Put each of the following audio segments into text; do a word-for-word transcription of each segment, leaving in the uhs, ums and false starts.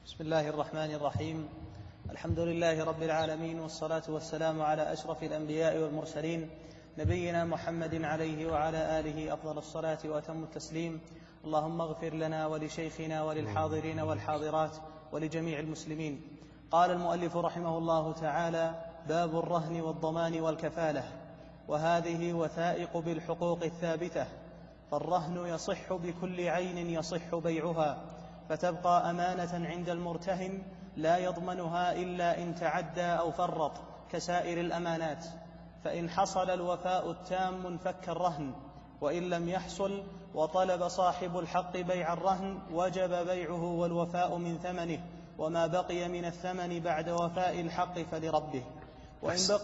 بسم الله الرحمن الرحيم. الحمد لله رب العالمين، والصلاة والسلام على أشرف الأنبياء والمرسلين، نبينا محمد عليه وعلى آله أفضل الصلاة وأتم التسليم. اللهم اغفر لنا ولشيخنا وللحاضرين والحاضرات ولجميع المسلمين. قال المؤلف رحمه الله تعالى: باب الرهن والضمان والكفالة. وهذه وثائق بالحقوق الثابتة، فالرهن يصح بكل عين يصح بيعها، فتبقى أمانة عند المرتهن لا يضمنها إلا إن تعدى أو فرط كسائر الأمانات، فإن حصل الوفاء التام انفك الرهن، وإن لم يحصل وطلب صاحب الحق بيع الرهن وجب بيعه والوفاء من ثمنه، وما بقي من الثمن بعد وفاء الحق فلربه. وإن بق...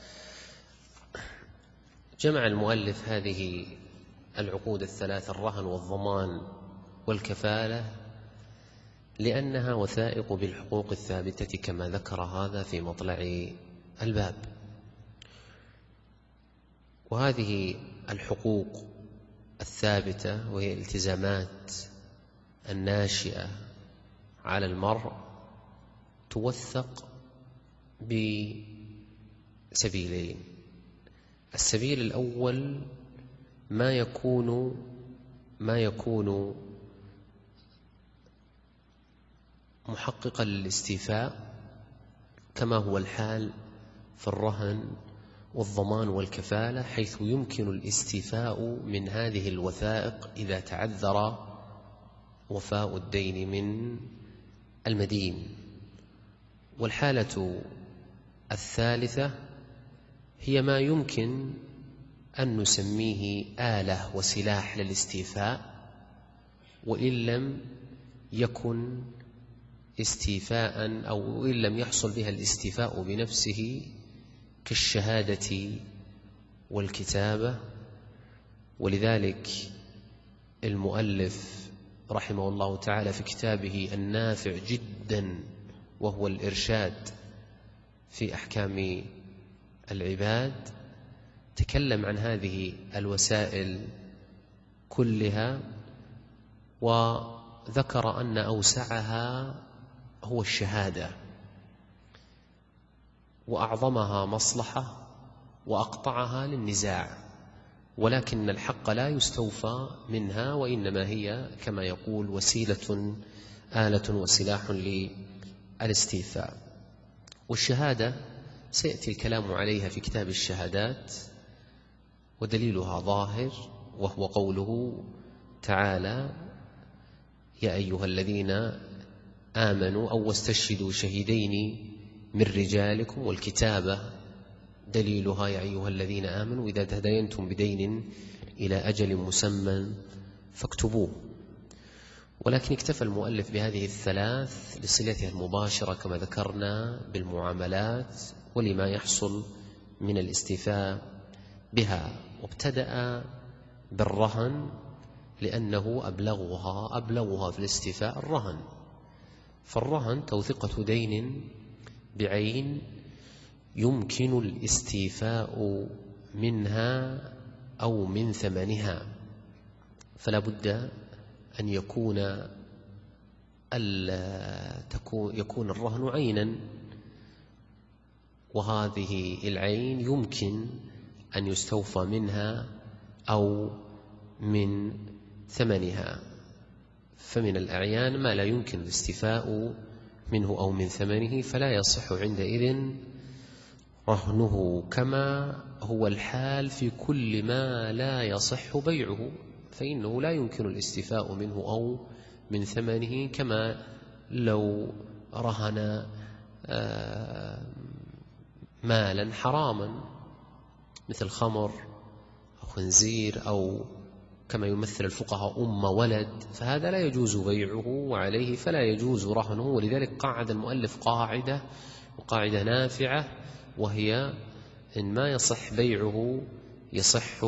جمع المؤلف هذه العقود الثلاث: الرهن والضمان والكفالة لأنها وثائق بالحقوق الثابتة كما ذكر هذا في مطلع الباب. وهذه الحقوق الثابتة وهي الالتزامات الناشئة على المرء توثق بسبيلين: السبيل الأول ما يكون ما يكون محققا للاستيفاء كما هو الحال في الرهن والضمان والكفالة، حيث يمكن الاستيفاء من هذه الوثائق إذا تعذر وفاء الدين من المدين. والحالة الثالثة هي ما يمكن أن نسميه آلة وسلاح للاستيفاء، وإن لم يكن استيفاء أو إن لم يحصل بها الاستيفاء بنفسه، كالشهادة والكتابة. ولذلك المؤلف رحمه الله تعالى في كتابه النافع جدا وهو الإرشاد في أحكام العباد تكلم عن هذه الوسائل كلها، وذكر أن أوسعها هو الشهادة، وأعظمها مصلحة وأقطعها للنزاع، ولكن الحق لا يستوفى منها، وإنما هي كما يقول وسيلة آلة وسلاح للاستيفاء. والشهادة سيأتي الكلام عليها في كتاب الشهادات، ودليلها ظاهر، وهو قوله تعالى: يا أيها الذين آمنوا أو واستشهدوا شهيدين من رجالكم. والكتابة دليلها: يا أيها الذين آمنوا إذا تداينتم بدين إلى أجل مسمى فاكتبوه. ولكن اكتفى المؤلف بهذه الثلاث لصلتها المباشرة كما ذكرنا بالمعاملات ولما يحصل من الاستيفاء بها، وابتدأ بالرهن لأنه أبلغها أبلغها في الاستيفاء الرهن. فالرهن توثيقة دين بعين يمكن الاستيفاء منها أو من ثمنها، فلا بد أن يكون يكون الرهن عينا، وهذه العين يمكن أن يستوفى منها أو من ثمنها. فمن الأعيان ما لا يمكن الاستيفاء منه أو من ثمنه، فلا يصح عندئذ رهنه، كما هو الحال في كل ما لا يصح بيعه، فإنه لا يمكن الاستيفاء منه أو من ثمنه، كما لو رهن مالا حراما مثل خمر أو خنزير، أو كما يمثل الفقهاء أم ولد، فهذا لا يجوز بيعه وعليه فلا يجوز رهنه. ولذلك قاعد المؤلف قاعدة وقاعدة نافعة، وهي إن ما يصح بيعه يصح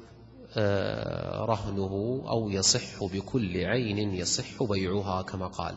رهنه، أو يصح بكل عين يصح بيعها كما قال.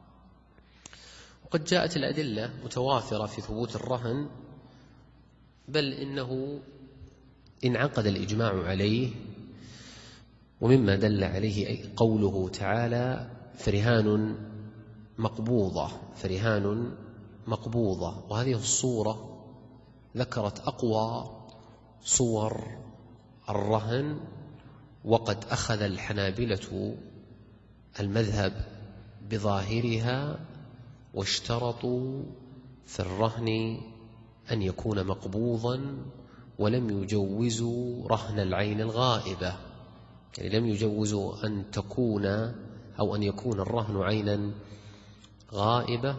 وقد جاءت الأدلة متوافرة في ثبوت الرهن، بل إنه انعقد الإجماع عليه، ومما دل عليه قوله تعالى: فرهان مقبوضة، فرهان مقبوضة. وهذه الصورة ذكرت أقوى صور الرهن، وقد أخذ الحنابلة المذهب بظاهرها واشترطوا في الرهن أن يكون مقبوضا، ولم يجوزوا رهن العين الغائبة، يعني لم يجوزوا أن تكون أو أن يكون الرهن عينا غائبة،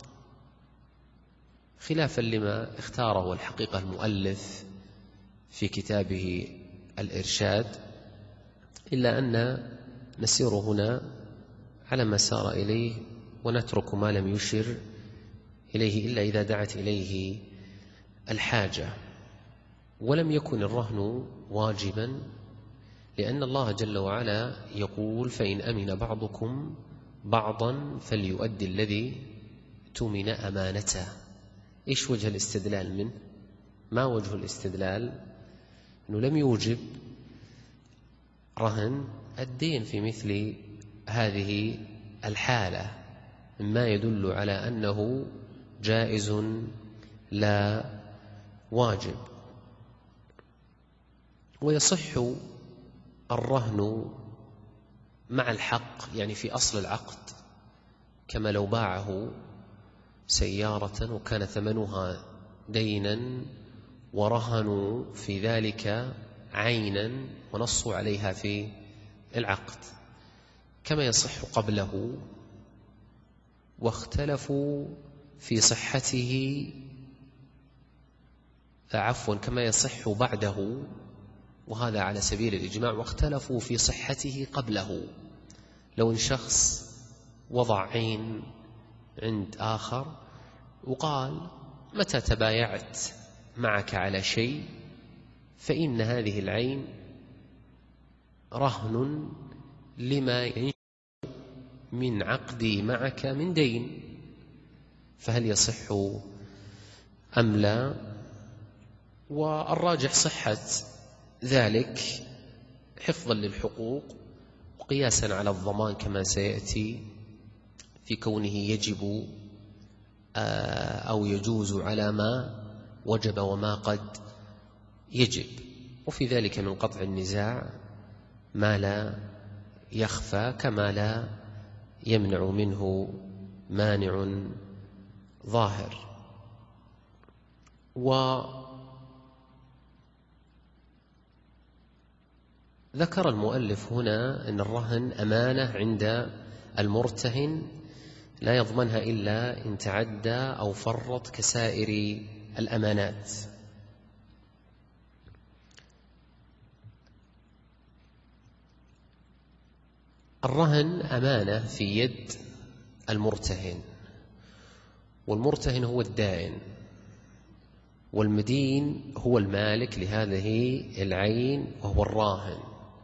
خلافا لما اختاره الحقيقة المؤلف في كتابه الإرشاد، إلا أن نسير هنا على ما سار إليه ونترك ما لم يشر إليه إلا إذا دعت إليه الحاجة. ولم يكن الرهن واجبا، لأن الله جل وعلا يقول: فإن أمن بعضكم بعضا فليؤدي الذي تؤمن أمانته. إيش وجه الاستدلال منه؟ ما وجه الاستدلال؟ أنه لم يوجب رهن الدين في مثل هذه الحالة، مما يدل على أنه جائز لا واجب. ويصح الرهن مع الحق، يعني في أصل العقد، كما لو باعه سيارة وكان ثمنها دينا ورهنوا في ذلك عينا ونصوا عليها في العقد، كما يصح قبله، واختلفوا في صحته، عفوا كما يصح بعده، وهذا على سبيل الإجماع، واختلفوا في صحته قبله. لو إن شخص وضع عين عند آخر وقال: متى تبايعت معك على شيء فإن هذه العين رهن لما ينشأ من عقدي معك من دين، فهل يصح أم لا؟ والراجح صحة ذلك حفظا للحقوق وقياسا على الضمان، كما سيأتي في كونه يجب أو يجوز على ما وجب وما قد يجب، وفي ذلك من قطع النزاع ما لا يخفى، كما لا يمنع منه مانع ظاهر. وذكر المؤلف هنا أن الرهن أمانة عند المرتهن لا يضمنها إلا إن تعدى أو فرط كسائر الأمانات. الرهن أمانة في يد المرتهن، والمرتهن هو الدائن، والمدين هو المالك لهذه العين وهو الراهن.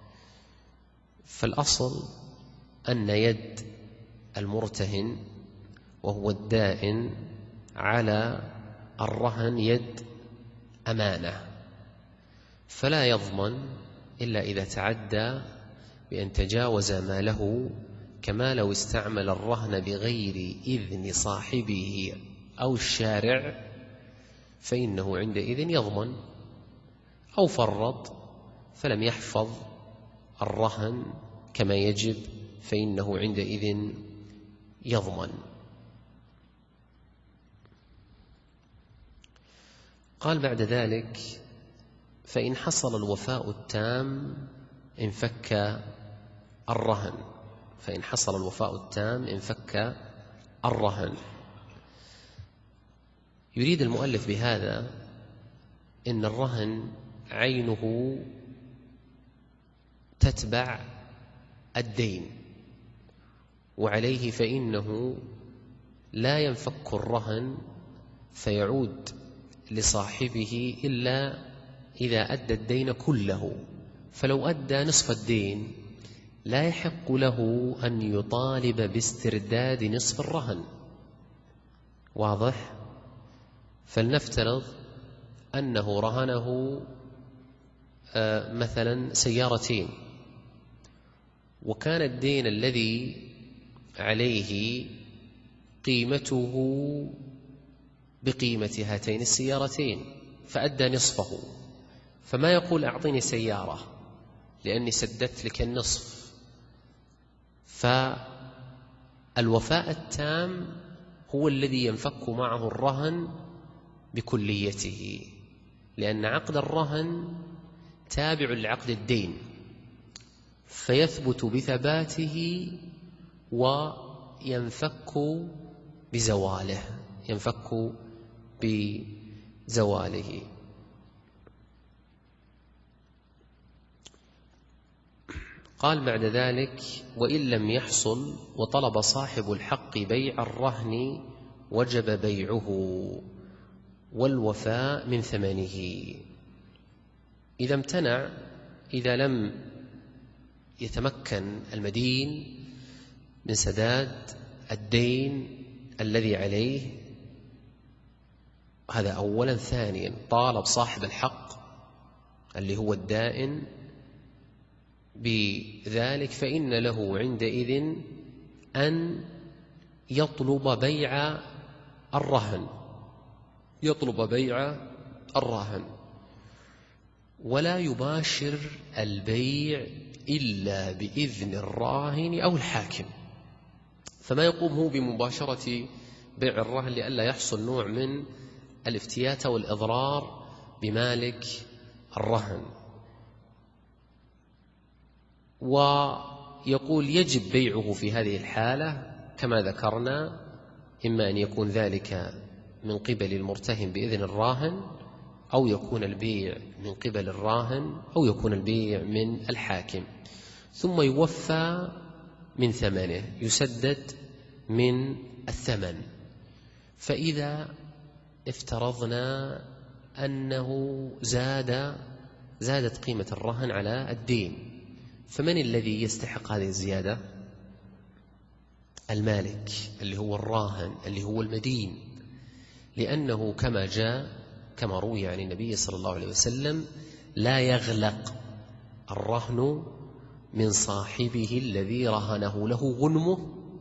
فالأصل أن يد المرتهن وهو الدائن على الرهن يد أمانة، فلا يضمن إلا إذا تعدى بأن تجاوز ما له، كما لو استعمل الرهن بغير إذن صاحبه أو الشارع فإنه عندئذ يضمن، أو فرط فلم يحفظ الرهن كما يجب فإنه عندئذ يضمن. قال بعد ذلك: فإن حصل الوفاء التام انفك الرهن. فإن حصل الوفاء التام انفك الرهن. يريد المؤلف بهذا إن الرهن عينه تتبع الدين، وعليه فإنه لا ينفك الرهن فيعود لصاحبه إلا إذا أدى الدين كله، فلو أدى نصف الدين لا يحق له أن يطالب باسترداد نصف الرهن. واضح؟ فلنفترض أنه رهنه مثلا سيارتين، وكان الدين الذي عليه قيمته بقيمة هاتين السيارتين فأدى نصفه، فما يقول أعطيني سيارة لأني سددت لك النصف. فالوفاء التام هو الذي ينفك معه الرهن بكليته، لأن عقد الرهن تابع لعقد الدين، فيثبت بثباته وينفك بزواله ينفك بزواله. قال بعد ذلك: وإن لم يحصل وطلب صاحب الحق بيع الرهن وجب بيعه والوفاء من ثمنه. إذا امتنع، إذا لم يتمكن المدين من سداد الدين الذي عليه، هذا أولا. ثانيا، طالب صاحب الحق اللي هو الدائن بذلك، فإن له عندئذ أن يطلب بيع الرهن يطلب بيع الرهن ولا يباشر البيع إلا بإذن الراهن أو الحاكم. فما يقوم هو بمباشرة بيع الرهن لئلا يحصل نوع من الافتيات والإضرار بمالك الرهن. ويقول يجب بيعه في هذه الحالة كما ذكرنا، إما أن يكون ذلك من قبل المرتهن بإذن الراهن، أو يكون البيع من قبل الراهن، أو يكون البيع من الحاكم، ثم يوفى من ثمنه، يسدد من الثمن. فإذا افترضنا أنه زاد زادت قيمة الرهن على الدين، فمن الذي يستحق هذه الزيادة؟ المالك اللي هو الراهن اللي هو المدين، لأنه كما جاء كما روي عن النبي صلى الله عليه وسلم: لا يغلق الرهن من صاحبه الذي رهنه، له غنمه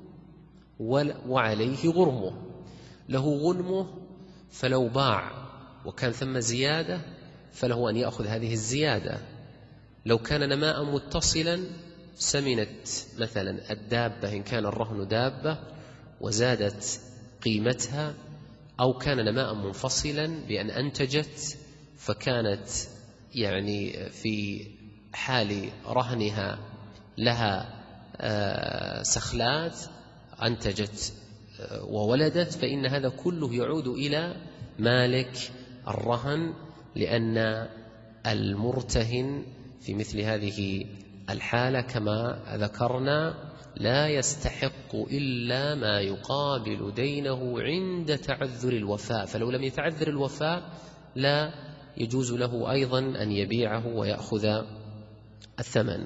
وعليه غرمه. له غنمه فلو باع وكان ثم زيادة فله أن يأخذ هذه الزيادة. لو كان نماء متصلا سمنت مثلا الدابة إن كان الرهن دابة وزادت قيمتها، أو كان نماء منفصلا بأن أنتجت فكانت يعني في حال رهنها لها سخلات أنتجت وولدت، فإن هذا كله يعود إلى مالك الرهن، لأن المرتهن في مثل هذه الحالة كما ذكرنا لا يستحق إلا ما يقابل دينه عند تعذر الوفاء، فلو لم يتعذر الوفاء لا يجوز له أيضا أن يبيعه ويأخذ الثمن.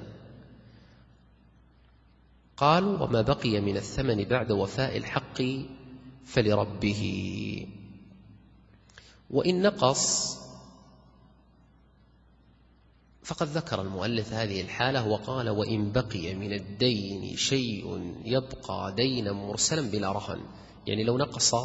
قالوا: وما بقي من الثمن بعد وفاء الحق فلربه. وإن نقص فقد ذكر المؤلف هذه الحالة وقال: وإن بقي من الدين شيء يبقى دينا مرسلا بلا رهن. يعني لو نقص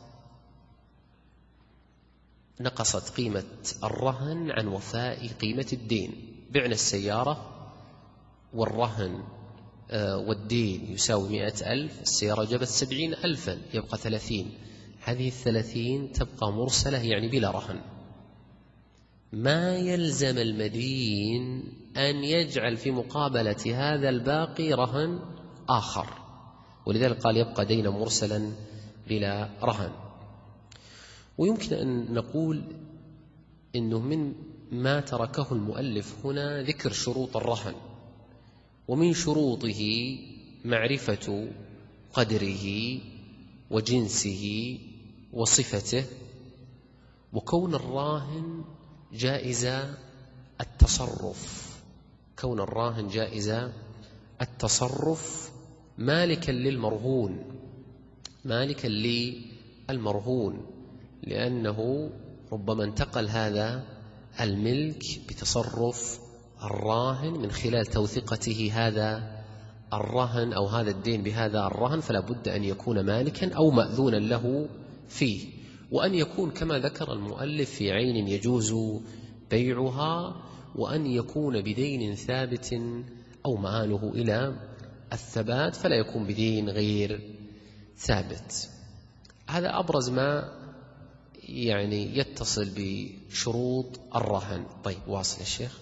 نقصت قيمة الرهن عن وفاء قيمة الدين، بعنا السيارة والرهن والدين يساوي مئة ألف، السيارة جبت سبعين ألفا، يبقى ثلاثين. هذه الثلاثين تبقى مرسلة يعني بلا رهن. ما يلزم المدين أن يجعل في مقابلة هذا الباقي رهن آخر، ولذلك قال يبقى دينا مرسلا بلا رهن. ويمكن أن نقول إنه من ما تركه المؤلف هنا ذكر شروط الرهن، ومن شروطه معرفة قدره وجنسه وصفته، وكون الراهن جائز التصرف كون الراهن جائز التصرف مالكا للمرهون مالكا للمرهون لأنه ربما انتقل هذا الملك بتصرف الراهن من خلال توثيقته هذا الرهن أو هذا الدين بهذا الرهن فلا بد أن يكون مالكا أو مأذونا له فيه، وأن يكون كما ذكر المؤلف في عين يجوز بيعها، وأن يكون بدين ثابت أو مآله إلى الثبات فلا يكون بدين غير ثابت. هذا أبرز ما يعني يتصل بشروط الرهن. طيب واصل الشيخ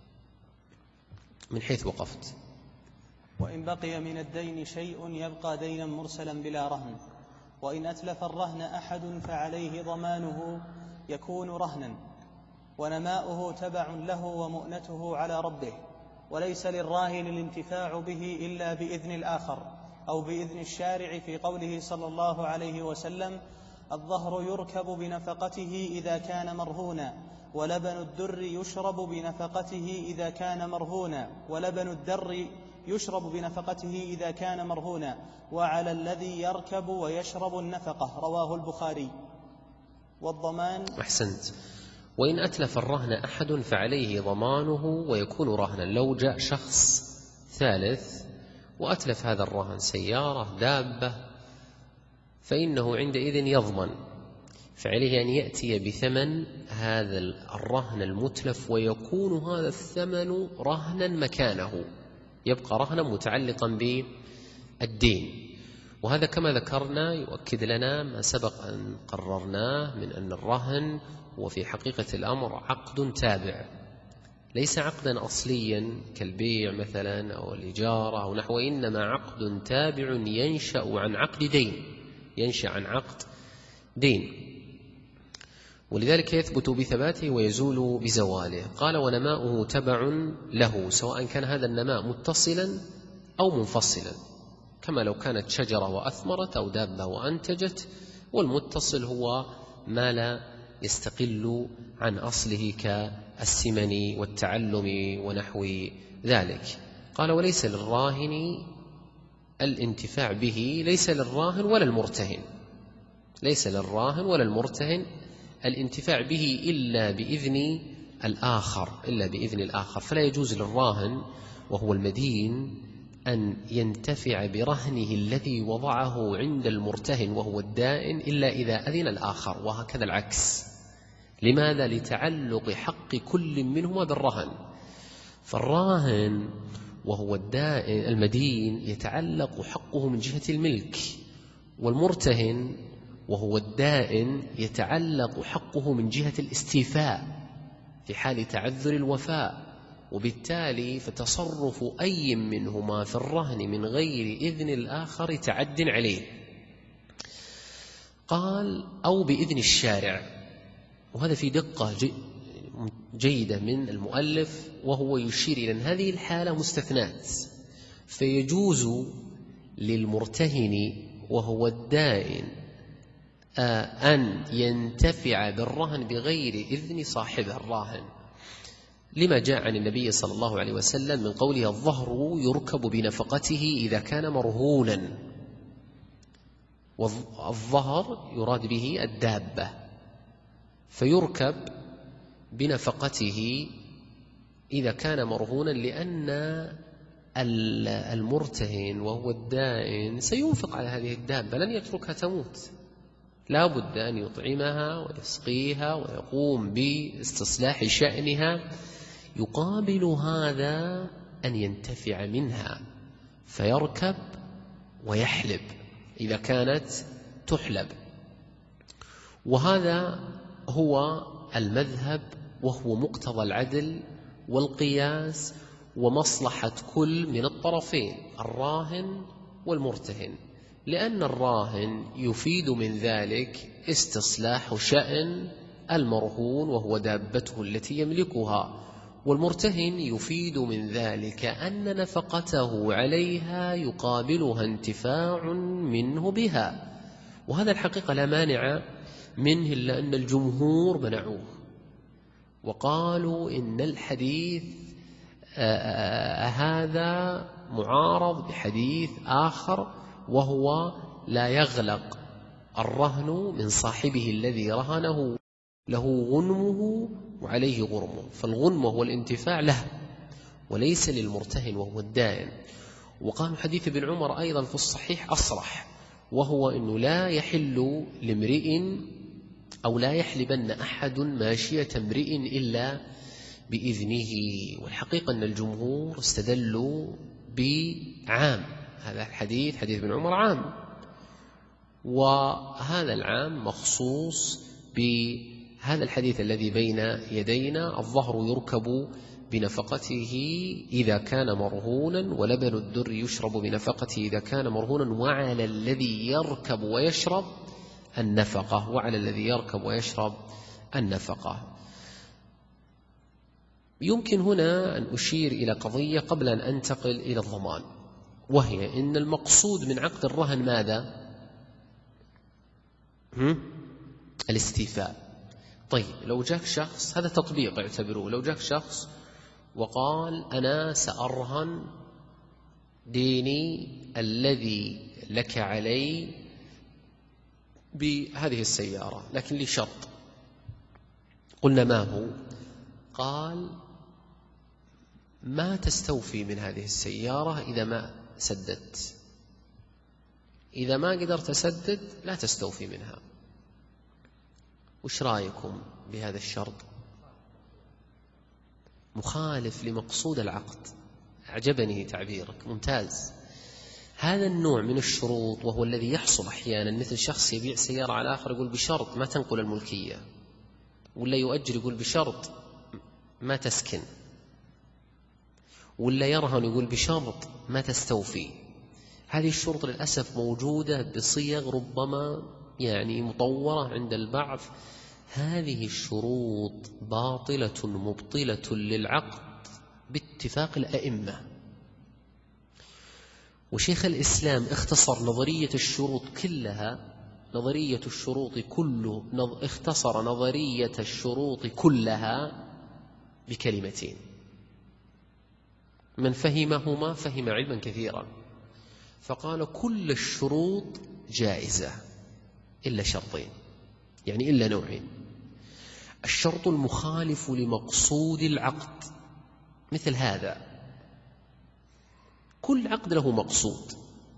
من حيث وقفت. وإن بقي من الدين شيء يبقى دينا مرسلا بلا رهن، وإن أتلف الرهن أحد فعليه ضمانه يكون رهنا، ونماؤه تبع له ومؤنته على ربه، وليس للراهن الانتفاع به إلا بإذن الآخر أو بإذن الشارع، في قوله صلى الله عليه وسلم: الظهر يركب بنفقته إذا كان مرهونا، ولبن الدر يشرب بنفقته إذا كان مرهونا، ولبن الدر يشرب بنفقته إذا كان مرهونا، وعلى الذي يركب ويشرب النفقة. رواه البخاري. والضمان. أحسنت. وإن أتلف الرهن أحد فعليه ضمانه ويكون رهنا. لو جاء شخص ثالث وأتلف هذا الرهن، سيارة، دابة، فإنه عندئذ يضمن، فعليه أن يأتي بثمن هذا الرهن المتلف، ويكون هذا الثمن رهنا مكانه، يبقى رهنا متعلقا بالدين. وهذا كما ذكرنا يؤكد لنا ما سبق أن قررناه من أن الرهن وفي حقيقة الأمر عقد تابع، ليس عقدا أصليا كالبيع مثلا أو الإجارة أو نحو، إنما عقد تابع ينشأ عن عقد دين، ينشأ عن عقد دين، ولذلك يثبت بثباته ويزول بزواله. قال: ونماؤه تبع له، سواء كان هذا النماء متصلا أو منفصلا، كما لو كانت شجرة وأثمرت أو دابة وأنتجت، والمتصل هو ما لا يستقل عن أصله كالسمن والتعلم ونحو ذلك. قال: وليس للراهن الانتفاع به، ليس للراهن ولا المرتهن، ليس للراهن ولا المرتهن الانتفاع به إلا بإذن الآخر، إلا بإذن الآخر. فلا يجوز للراهن وهو المدين أن ينتفع برهنه الذي وضعه عند المرتهن وهو الدائن إلا إذا أذن الآخر، وهكذا العكس. لماذا؟ لتعلق حق كل منهما بالرهن. فالراهن وهو الدائن المدين يتعلق حقه من جهة الملك، والمرتهن وهو الدائن يتعلق حقه من جهة الاستيفاء في حال تعذر الوفاء، وبالتالي فتصرف أي منهما في الرهن من غير إذن الآخر تعد عليه. قال: أو بإذن الشارع، وهذا في دقة جيدة من المؤلف، وهو يشير إلى أن هذه الحالة مستثنات، فيجوز للمرتهن وهو الدائن أن ينتفع بالرهن بغير إذن صاحبه الراهن، لما جاء عن النبي صلى الله عليه وسلم من قوله: الظهر يركب بنفقته إذا كان مرهونا. والظهر يراد به الدابة، فيركب بنفقته إذا كان مرهونا، لأن المرتهن وهو الدائن سينفق على هذه الدابة، لن يتركها تموت، لا بد أن يطعمها ويسقيها ويقوم باستصلاح شأنها، يقابل هذا أن ينتفع منها، فيركب ويحلب إذا كانت تحلب. وهذا هو المذهب، وهو مقتضى العدل والقياس ومصلحة كل من الطرفين، الراهن والمرتهن، لأن الراهن يفيد من ذلك استصلاح شأن المرهون وهو دابته التي يملكها، والمرتهن يفيد من ذلك أن نفقته عليها يقابلها انتفاع منه بها. وهذا الحقيقة لا مانع منه، إلا أن الجمهور منعوه وقالوا إن الحديث هذا معارض بحديث آخر، وهو لا يغلق الرهن من صاحبه الذي رهنه، له غنمه وعليه غرمه، فالغنم هو الانتفاع له وليس للمرتهن وهو الدائن. وقالوا حديث ابن عمر أيضا في الصحيح أصرح، وهو أنه لا يحل لامرئ أو لا يحلبن أحد ماشية امرئ إلا بإذنه. والحقيقة أن الجمهور استدلوا بعام، هذا الحديث حديث ابن عمر عام، وهذا العام مخصوص بهذا الحديث الذي بين يدينا: الظهر يركب بنفقته إذا كان مرهونا، ولبن الدر يشرب بنفقته إذا كان مرهونا، وعلى الذي يركب ويشرب النفقة، وعلى الذي يركب ويشرب النفقة. يمكن هنا أن أشير إلى قضية قبل أن أنتقل إلى الضمان، وهي إن المقصود من عقد الرهن ماذا؟ الاستيفاء. طيب لو جاك شخص، هذا تطبيق اعتبروه، لو جاك شخص وقال أنا سأرهن ديني الذي لك علي بهذه السيارة، لكن لي شرط. قلنا ما هو؟ قال ما تستوفي من هذه السيارة إذا ما سددت، إذا ما قدرت تسدد لا تستوفي منها. وش رأيكم بهذا الشرط؟ مخالف لمقصود العقد. أعجبني تعبيرك، ممتاز. هذا النوع من الشروط وهو الذي يحصل أحيانا، مثل شخص يبيع سيارة على آخر يقول بشرط ما تنقل الملكية، ولا يؤجر يقول بشرط ما تسكن، ولا يرهن يقول بشرط ما تستوفي. هذه الشروط للأسف موجودة بصيغ ربما يعني مطورة عند البعض. هذه الشروط باطلة مبطلة للعقد باتفاق الأئمة. وشيخ الإسلام اختصر نظرية الشروط كلها، نظرية الشروط كله اختصر نظرية الشروط كلها بكلمتين، من فهمهما فهم علما كثيرا. فقال كل الشروط جائزة إلا شرطين، يعني إلا نوعين: الشرط المخالف لمقصود العقد، مثل هذا، كل عقد له مقصود،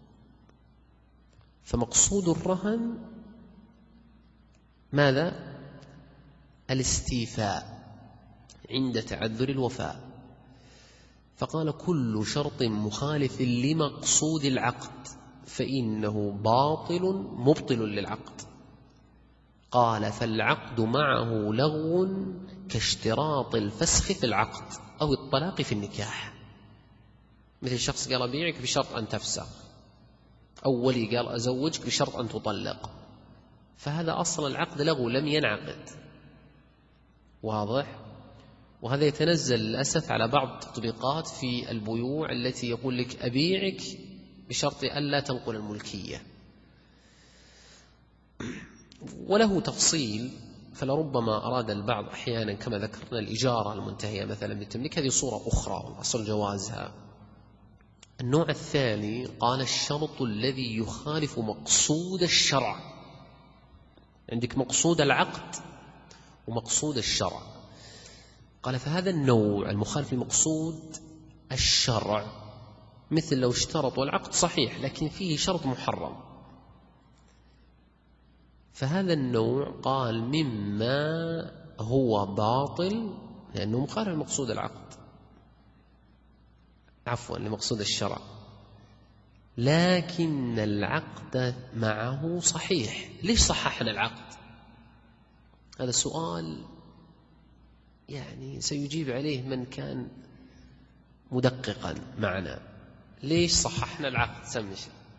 فمقصود الرهن ماذا؟ الاستيفاء عند تعذر الوفاء. فقال كل شرط مخالف لمقصود العقد فإنه باطل مبطل للعقد. قال فالعقد معه لغو كاشتراط الفسخ في العقد أو الطلاق في النكاح. مثل شخص قال أبيعك بشرط أن تفسخ، أو ولي قال أزوجك بشرط أن تطلق، فهذا أصل العقد لغو لم ينعقد. واضح؟ وهذا يتنزل للأسف على بعض التطبيقات في البيوع التي يقول لك أبيعك بشرط أن لا تنقل الملكية، وله تفصيل. فلربما أراد البعض أحيانا كما ذكرنا الإجارة المنتهية مثلا بالتمليك، هذه صورة أخرى والأصل جوازها. النوع الثاني قال الشرط الذي يخالف مقصود الشرع. عندك مقصود العقد ومقصود الشرع. قال فهذا النوع المخالف لمقصود الشرع، مثل لو اشترطوا العقد صحيح لكن فيه شرط محرم، فهذا النوع قال مما هو باطل لأنه مخالف لمقصود العقد، عفوا لمقصود الشرع، لكن العقد معه صحيح. ليش صححنا العقد؟ هذا سؤال يعني سيجيب عليه من كان مدققا معنا. ليش صححنا العقد؟ سمش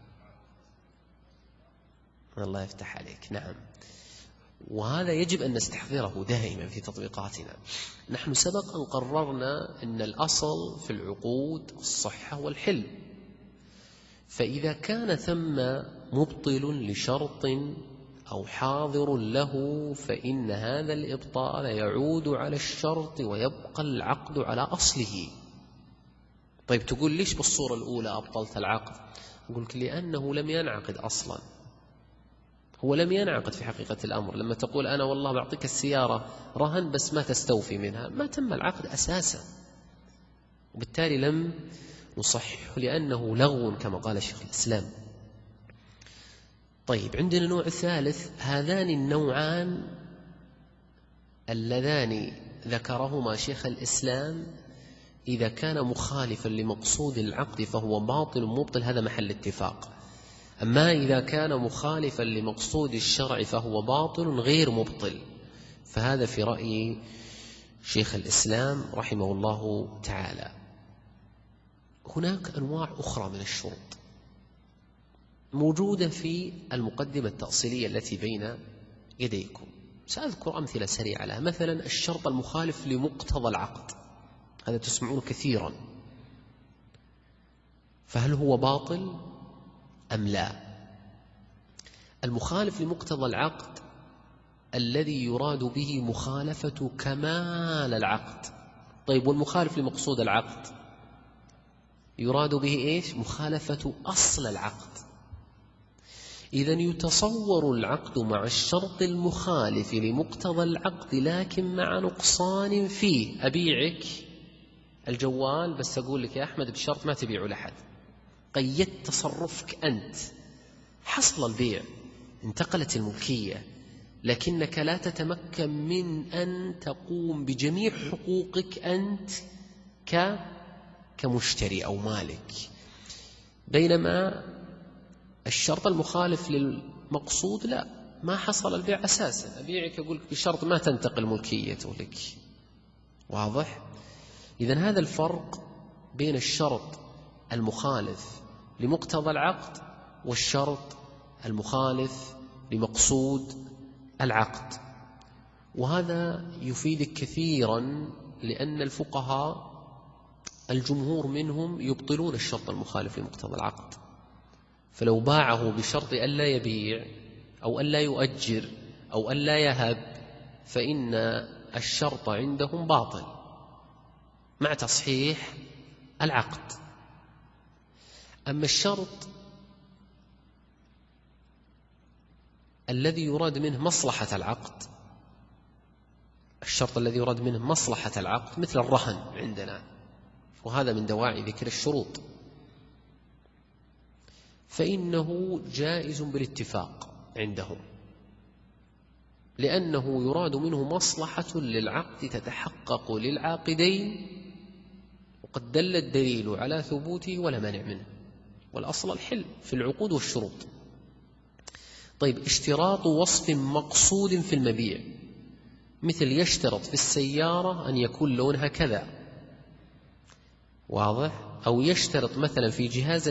الله يفتح عليك. نعم، وهذا يجب أن نستحضره دائما في تطبيقاتنا. نحن سبق أن قررنا أن الأصل في العقود الصحة والحل، فإذا كان ثم مبطل لشرط أو حاضر له فإن هذا الإبطال يعود على الشرط ويبقى العقد على أصله. طيب تقول ليش بالصورة الأولى أبطلت العقد؟ أقولك لأنه لم ينعقد أصلا، هو لم ينعقد في حقيقة الأمر. لما تقول أنا والله بعطيك السيارة رهن بس ما تستوفي منها، ما تم العقد أساسا، وبالتالي لم نصححه لأنه لغو كما قال شيخ الإسلام. طيب، عندنا نوع ثالث. هذان النوعان اللذان ذكرهما شيخ الإسلام إذا كان مخالفا لمقصود العقد فهو باطل مبطل، هذا محل اتفاق. أما إذا كان مخالفا لمقصود الشرع فهو باطل غير مبطل، فهذا في رأي شيخ الإسلام رحمه الله تعالى. هناك أنواع أخرى من الشروط موجودة في المقدمة التأصيلية التي بين يديكم. سأذكر أمثلة سريعة لها. مثلا الشرط المخالف لمقتضى العقد، هذا تسمعون كثيرا، فهل هو باطل أم لا؟ المخالف لمقتضى العقد الذي يراد به مخالفة كمال العقد. طيب، والمخالف لمقصود العقد يراد به إيش؟ مخالفة أصل العقد. إذن يتصور العقد مع الشرط المخالف لمقتضى العقد لكن مع نقصان فيه. أبيعك الجوال بس أقول لك يا أحمد بشرط ما تبيعه لحد. قيدت تصرفك أنت، حصل البيع، انتقلت الملكية، لكنك لا تتمكن من أن تقوم بجميع حقوقك أنت ك كمشتري أو مالك. بينما الشرط المخالف للمقصود لا، ما حصل البيع أساسا، أبيعك أقول لك بشرط ما تنتقل ملكيته لك. واضح؟ إذن هذا الفرق بين الشرط المخالف لمقتضى العقد والشرط المخالف لمقصود العقد. وهذا يفيدك كثيرا، لأن الفقهاء الجمهور منهم يبطلون الشرط المخالف لمقتضى العقد، فلو باعه بشرط ألا يبيع أو ألا يؤجر أو ألا يهب فإن الشرط عندهم باطل مع تصحيح العقد. أما الشرط الذي يراد منه مصلحة العقد، الشرط الذي يراد منه مصلحة العقد مثل الرهن عندنا، وهذا من دواعي ذكر الشروط، فإنه جائز بالاتفاق عندهم، لأنه يراد منه مصلحة للعقد تتحقق للعاقدين، وقد دل الدليل على ثبوته ولا مانع منه، والأصل الحل في العقود والشروط. طيب، اشتراط وصف مقصود في المبيع، مثل يشترط في السيارة أن يكون لونها كذا، واضح؟ أو يشترط مثلا في جهاز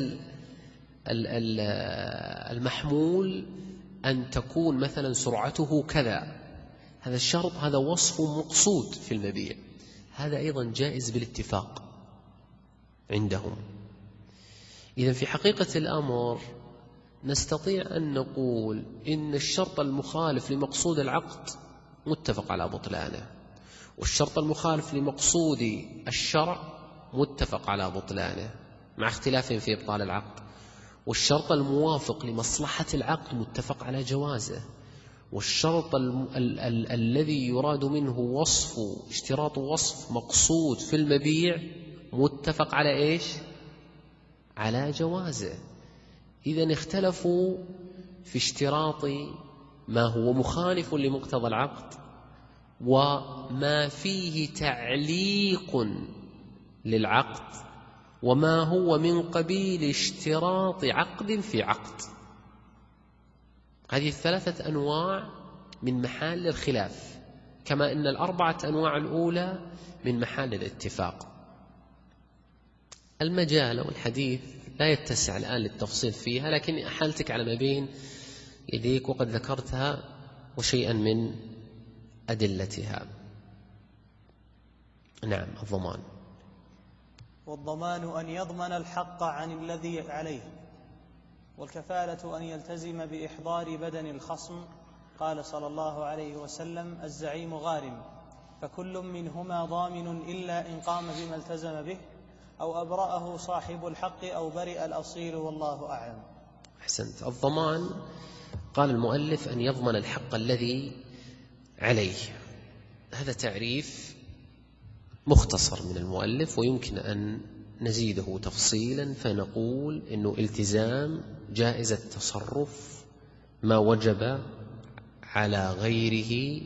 المحمول أن تكون مثلا سرعته كذا. هذا الشرط، هذا وصف مقصود في المبيع، هذا أيضا جائز بالاتفاق عندهم. إذن في حقيقة الأمر نستطيع أن نقول إن الشرط المخالف لمقصود العقد متفق على بطلانه، والشرط المخالف لمقصود الشرع متفق على بطلانه مع اختلاف في إبطال العقد، والشرط الموافق لمصلحة العقد متفق على جوازه، والشرط ال ال ال الذي يراد منه وصف اشتراط وصف مقصود في المبيع متفق على إيش؟ على جوازه. إذن اختلفوا في اشتراط ما هو مخالف لمقتضى العقد وما فيه تعليق للعقد وما هو من قبيل اشتراط عقد في عقد. هذه الثلاثة أنواع من محل الخلاف، كما أن الأربعة أنواع الأولى من محل الاتفاق. المجال والحديث لا يتسع الآن للتفصيل فيها، لكن أحلتك على ما بين يديك وقد ذكرتها وشيئا من أدلتها. نعم، الضمان. والضمان أن يضمن الحق عن الذي عليه، والكفالة أن يلتزم بإحضار بدن الخصم. قال صلى الله عليه وسلم: الزعيم غارم، فكل منهما ضامن إلا إن قام بما التزم به أو أبرأه صاحب الحق أو برئ الأصيل، والله أعلم. أحسنت. الضمان قال المؤلف أن يضمن الحق الذي عليه، هذا تعريف مختصر من المؤلف ويمكن أن نزيده تفصيلا فنقول إنه التزام جائز التصرف ما وجب على غيره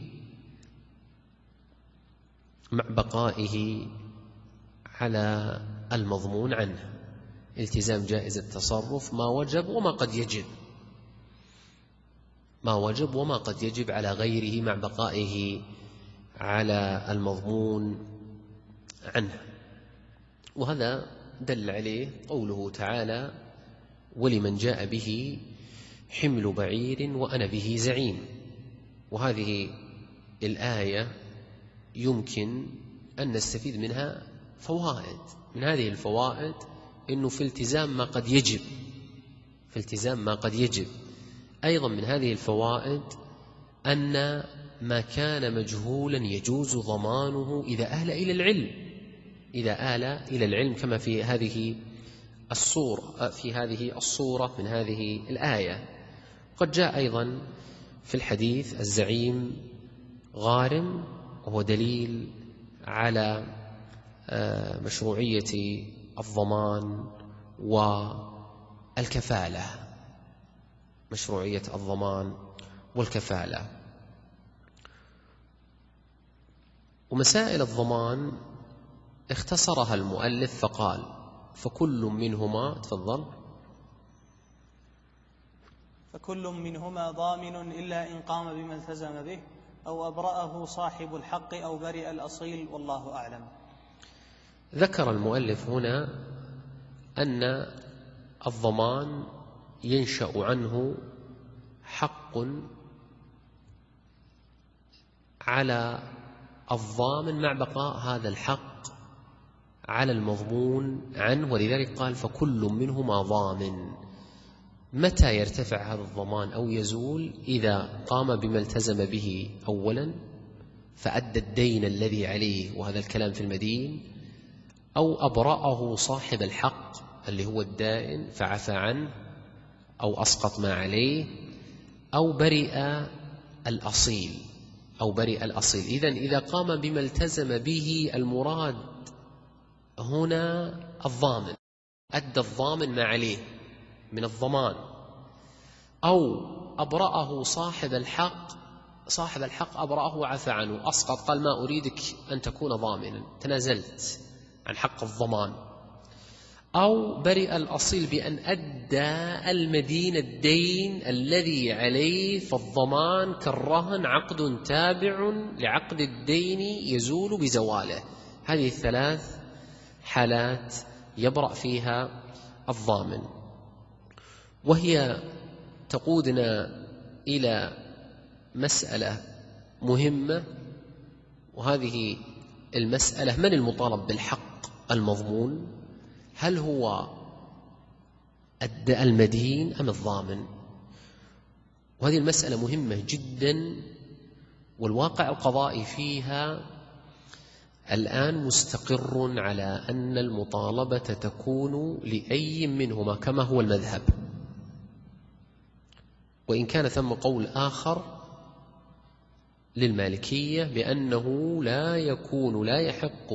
مع بقائه على المضمون عنه. التزام جائز التصرف ما وجب وما قد يجب، ما وجب وما قد يجب على غيره مع بقائه على المضمون عنه. وهذا دل عليه قوله تعالى: ولمن جاء به حمل بعير وأنا به زعيم. وهذه الآية يمكن أن نستفيد منها فوائد. من هذه الفوائد إنه في التزام ما قد يجب، في التزام ما قد يجب. أيضا من هذه الفوائد أن ما كان مجهولا يجوز ضمانه إذا آل إلى العلم، إذا آل إلى العلم كما في هذه الصورة في هذه الصورة من هذه الآية. قد جاء أيضا في الحديث: الزعيم غارم، وهو دليل على مشروعية الضمان والكفالة، مشروعية الضمان والكفالة. ومسائل الضمان اختصرها المؤلف فقال: فكل منهما، تفضل، فكل منهما ضامن إلا إن قام بما التزم به أو أبرأه صاحب الحق أو برئ الأصيل، والله أعلم. ذكر المؤلف هنا أن الضمان ينشأ عنه حق على الضامن مع بقاء هذا الحق على المضمون عنه، ولذلك قال: فكل منهما ضامن. متى يرتفع هذا الضمان أو يزول؟ إذا قام بما التزم به أولا فأدى الدين الذي عليه، وهذا الكلام في المدين، أو أبرأه صاحب الحق اللي هو الدائن فعفى عنه أو أسقط ما عليه، أو برئ الأصيل أو برئ الأصيل. إذن إذا قام بما التزم به المراد هنا الضامن، أدى الضامن ما عليه من الضمان، أو أبرأه صاحب الحق، صاحب الحق أبرأه وعفى عنه، أسقط، قال: ما أريدك أن تكون ضامنا، تنازلت عن حق الضمان. أو برئ الأصيل بأن أدى المدين الدين الذي عليه، فالضمان كالرهن عقد تابع لعقد الدين يزول بزواله. هذه الثلاث حالات يبرأ فيها الضامن، وهي تقودنا إلى مسألة مهمة، وهذه المسألة: من المطالب بالحق المضمون؟ هل هو المدين أم الضامن؟ وهذه المسألة مهمة جدا، والواقع القضائي فيها الآن مستقر على أن المطالبة تكون لأي منهما كما هو المذهب، وإن كان ثم قول آخر للمالكية بأنه لا يكون لا يحق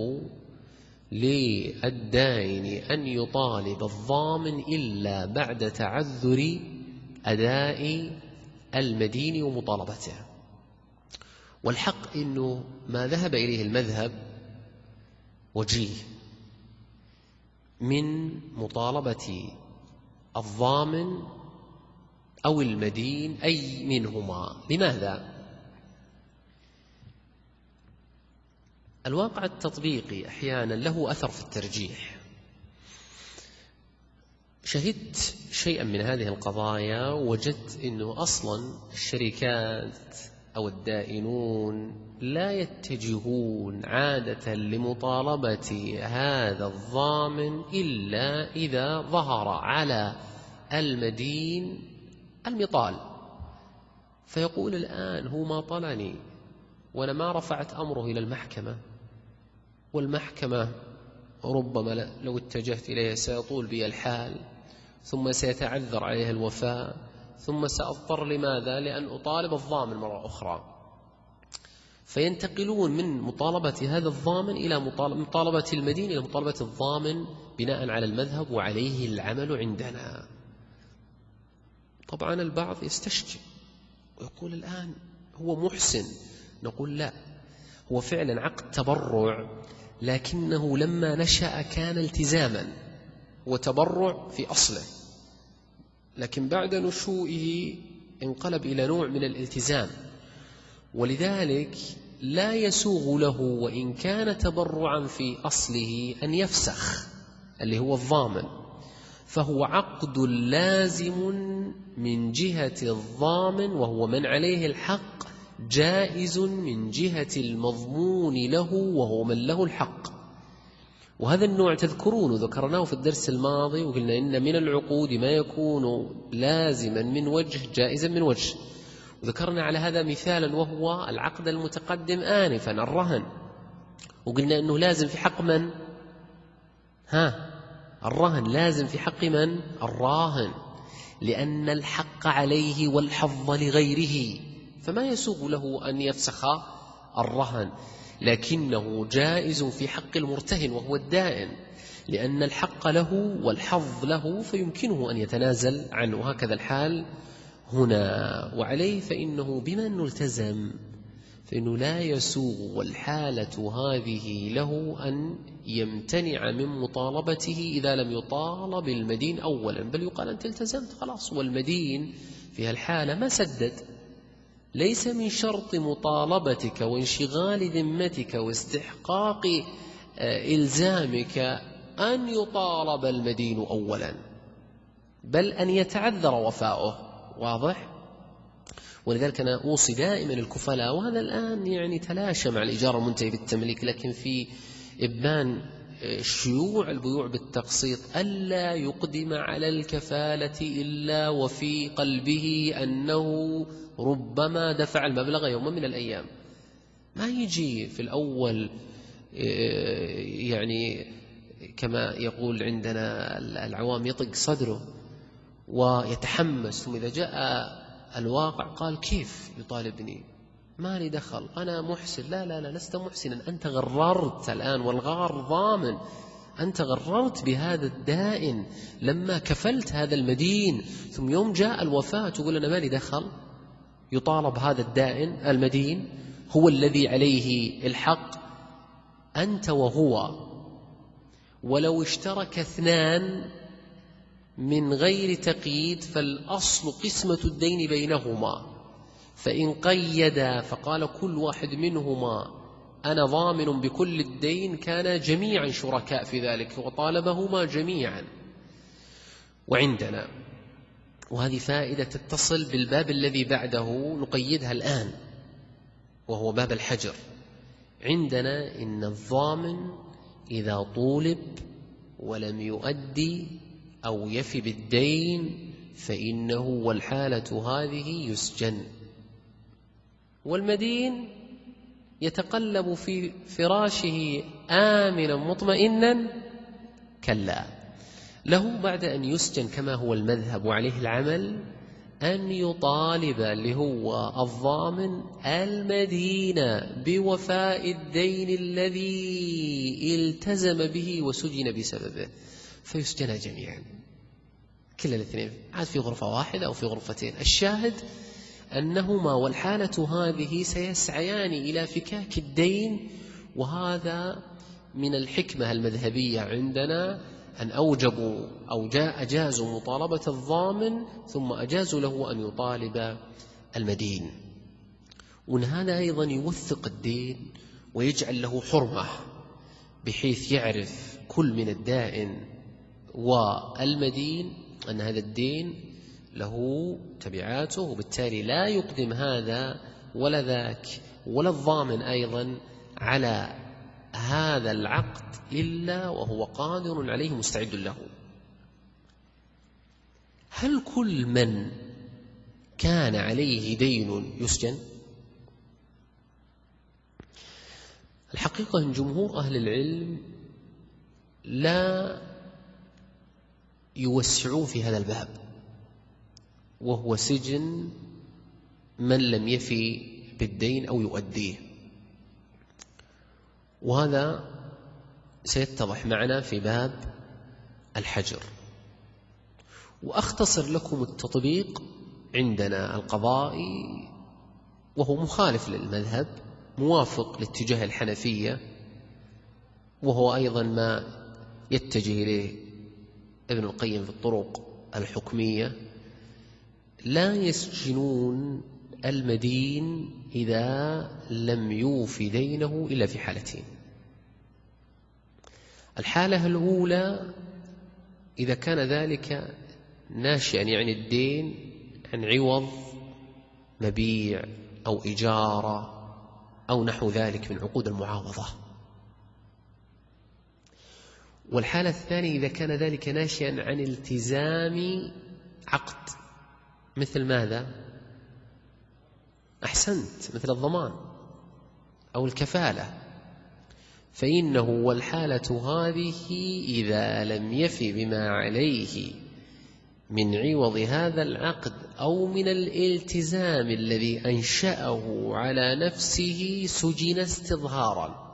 للدائن أن يطالب الضامن إلا بعد تعذر أداء المدين ومطالبته. والحق إنه ما ذهب إليه المذهب وجيه من مطالبة الضامن أو المدين أي منهما. لماذا؟ الواقع التطبيقي أحيانا له أثر في الترجيح. شهدت شيئا من هذه القضايا، وجدت أنه أصلا الشركات أو الدائنون لا يتجهون عادة لمطالبة هذا الضامن إلا إذا ظهر على المدين المطال، فيقول: الآن هو ما طلعني وأنا ما رفعت أمره إلى المحكمة، والمحكمة ربما لو اتجهت إليها سيطول بي الحال، ثم سيتعذر عليها الوفاء، ثم سأضطر لماذا؟ لأن أطالب الضامن مرة أخرى. فينتقلون من مطالبة هذا الضامن إلى مطالبة المدين إلى مطالبة الضامن بناء على المذهب، وعليه العمل عندنا. طبعا البعض يستشكل ويقول الآن هو محسن، نقول لا، هو فعلا عقد تبرع، لكنه لما نشأ كان التزاما وتبرع في أصله، لكن بعد نشوئه انقلب إلى نوع من الالتزام، ولذلك لا يسوغ له وإن كان تبرعا في أصله أن يفسخ اللي هو الضامن، فهو عقد لازم من جهة الضامن وهو من عليه الحق، جائز من جهة المضمون له وهو من له الحق. وهذا النوع تذكرون ذكرناه في الدرس الماضي، وقلنا إن من العقود ما يكون لازما من وجه جائزا من وجه، وذكرنا على هذا مثالا وهو العقد المتقدم آنفا الرهن، وقلنا أنه لازم في حق من؟ ها الرهن لازم في حق من؟ الراهن، لأن الحق عليه والحظ لغيره، فما يسوغ له أن يفسخ الرهن، لكنه جائز في حق المرتهن وهو الدائن، لأن الحق له والحظ له فيمكنه أن يتنازل عنه، وهكذا الحال هنا. وعليه فإنه بما أنه التزم فإنه لا يسوغ والحالة هذه له أن يمتنع من مطالبته إذا لم يطالب المدين أولا، بل يقال أنت التزمت خلاص، والمدين في هالحالة ما سدد. ليس من شرط مطالبتك وانشغال ذمتك واستحقاق إلزامك أن يطالب المدين أولا، بل أن يتعذر وفاؤه. واضح؟ ولذلك أنا أوصي دائما الكفلاء، وهذا الآن يعني تلاشى مع الإجارة المنتهية بالتمليك، لكن في إبان شيوع البيوع بالتقسيط ألا يقدم على الكفالة إلا وفي قلبه أنه ربما دفع المبلغ يوما من الأيام. ما يجي في الأول يعني كما يقول عندنا العوام يطق صدره ويتحمس، ثم إذا جاء الواقع قال كيف يطالبني؟ ما لي دخل، أنا محسن. لا لا لا لست محسنا، أنت غررت الآن، والغار ضامن. أنت غررت بهذا الدائن لما كفلت هذا المدين، ثم يوم جاء الوفاة تقول أنا ما لي دخل. يطالب هذا الدائن المدين هو الذي عليه الحق، أنت وهو. ولو اشترك اثنان من غير تقييد فالأصل قسمة الدين بينهما، فإن قيدا فقال كل واحد منهما أنا ضامن بكل الدين كان جميعا شركاء في ذلك وطالبهما جميعا. وعندنا، وهذه فائدة تتصل بالباب الذي بعده نقيدها الآن وهو باب الحجر، عندنا إن الضامن إذا طولب ولم يؤدي أو يفي بالدين فإنه والحالة هذه يسجن، والمدين يتقلب في فراشه آمنا مطمئنا. كلا، له بعد أن يسجن كما هو المذهب وعليه العمل أن يطالب اللي هو الضامن المدين بوفاء الدين الذي التزم به وسجن بسببه، فيسجن جميعا كلا الاثنين، عاد في غرفة واحدة أو في غرفتين. الشاهد أنهما والحالة هذه سيسعيان إلى فكاك الدين، وهذا من الحكمة المذهبية عندنا أن أوجبوا أو جاء أجازوا مطالبة الضامن ثم أجازوا له أن يطالب المدين. وأن هذا أيضا يوثق الدين ويجعل له حرمة، بحيث يعرف كل من الدائن والمدين أن هذا الدين له تبعاته، وبالتالي لا يقدم هذا ولا ذاك ولا الضامن أيضا على هذا العقد إلا وهو قادر عليه مستعد له. هل كل من كان عليه دين يسجن؟ الحقيقة أن جمهور أهل العلم لا يوسعون في هذا الباب، وهو سجن من لم يفي بالدين أو يؤديه. وهذا سيتضح معنا في باب الحجر. وأختصر لكم التطبيق عندنا القضائي، وهو مخالف للمذهب، موافق لاتجاه الحنفية، وهو أيضا ما يتجه إليه ابن القيم في الطرق الحكمية. لا يسجنون المدين إذا لم يوف دينه إلا في حالتين. الحالة الأولى إذا كان ذلك ناشئا يعني الدين عن عوض مبيع أو إجارة أو نحو ذلك من عقود المعاوضة. والحالة الثانية إذا كان ذلك ناشئا عن التزام عقد، مثل ماذا؟ أحسنت، مثل الضمان أو الكفالة. فإنه والحالة هذه إذا لم يف بما عليه من عوض هذا العقد أو من الالتزام الذي أنشأه على نفسه سجن استظهارا،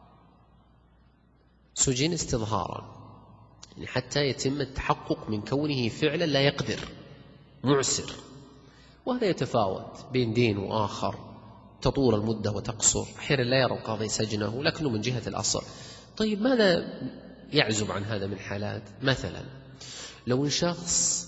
سجن استظهارا يعني حتى يتم التحقق من كونه فعلا لا يقدر، معسر. وهذا يتفاوت بين دين وآخر، تطول المدة وتقصر، أحيانا لا يرى القاضي سجنه لكنه من جهة الأصل. طيب ماذا يعزب عن هذا من حالات؟ مثلا لو شخص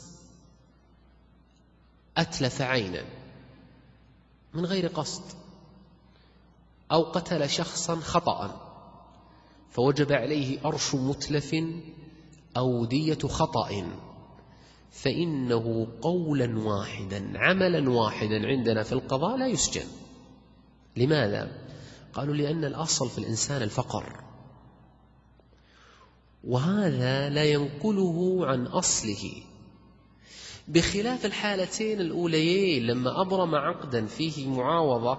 أتلف عينا من غير قصد، أو قتل شخصا خطأ فوجب عليه أرش متلف أو دية خطأ، فإنه قولا واحدا عملا واحدا عندنا في القضاء لا يسجن. لماذا؟ قالوا لأن الأصل في الإنسان الفقر، وهذا لا ينقله عن أصله، بخلاف الحالتين الأوليين لما أبرم عقدا فيه معاوضة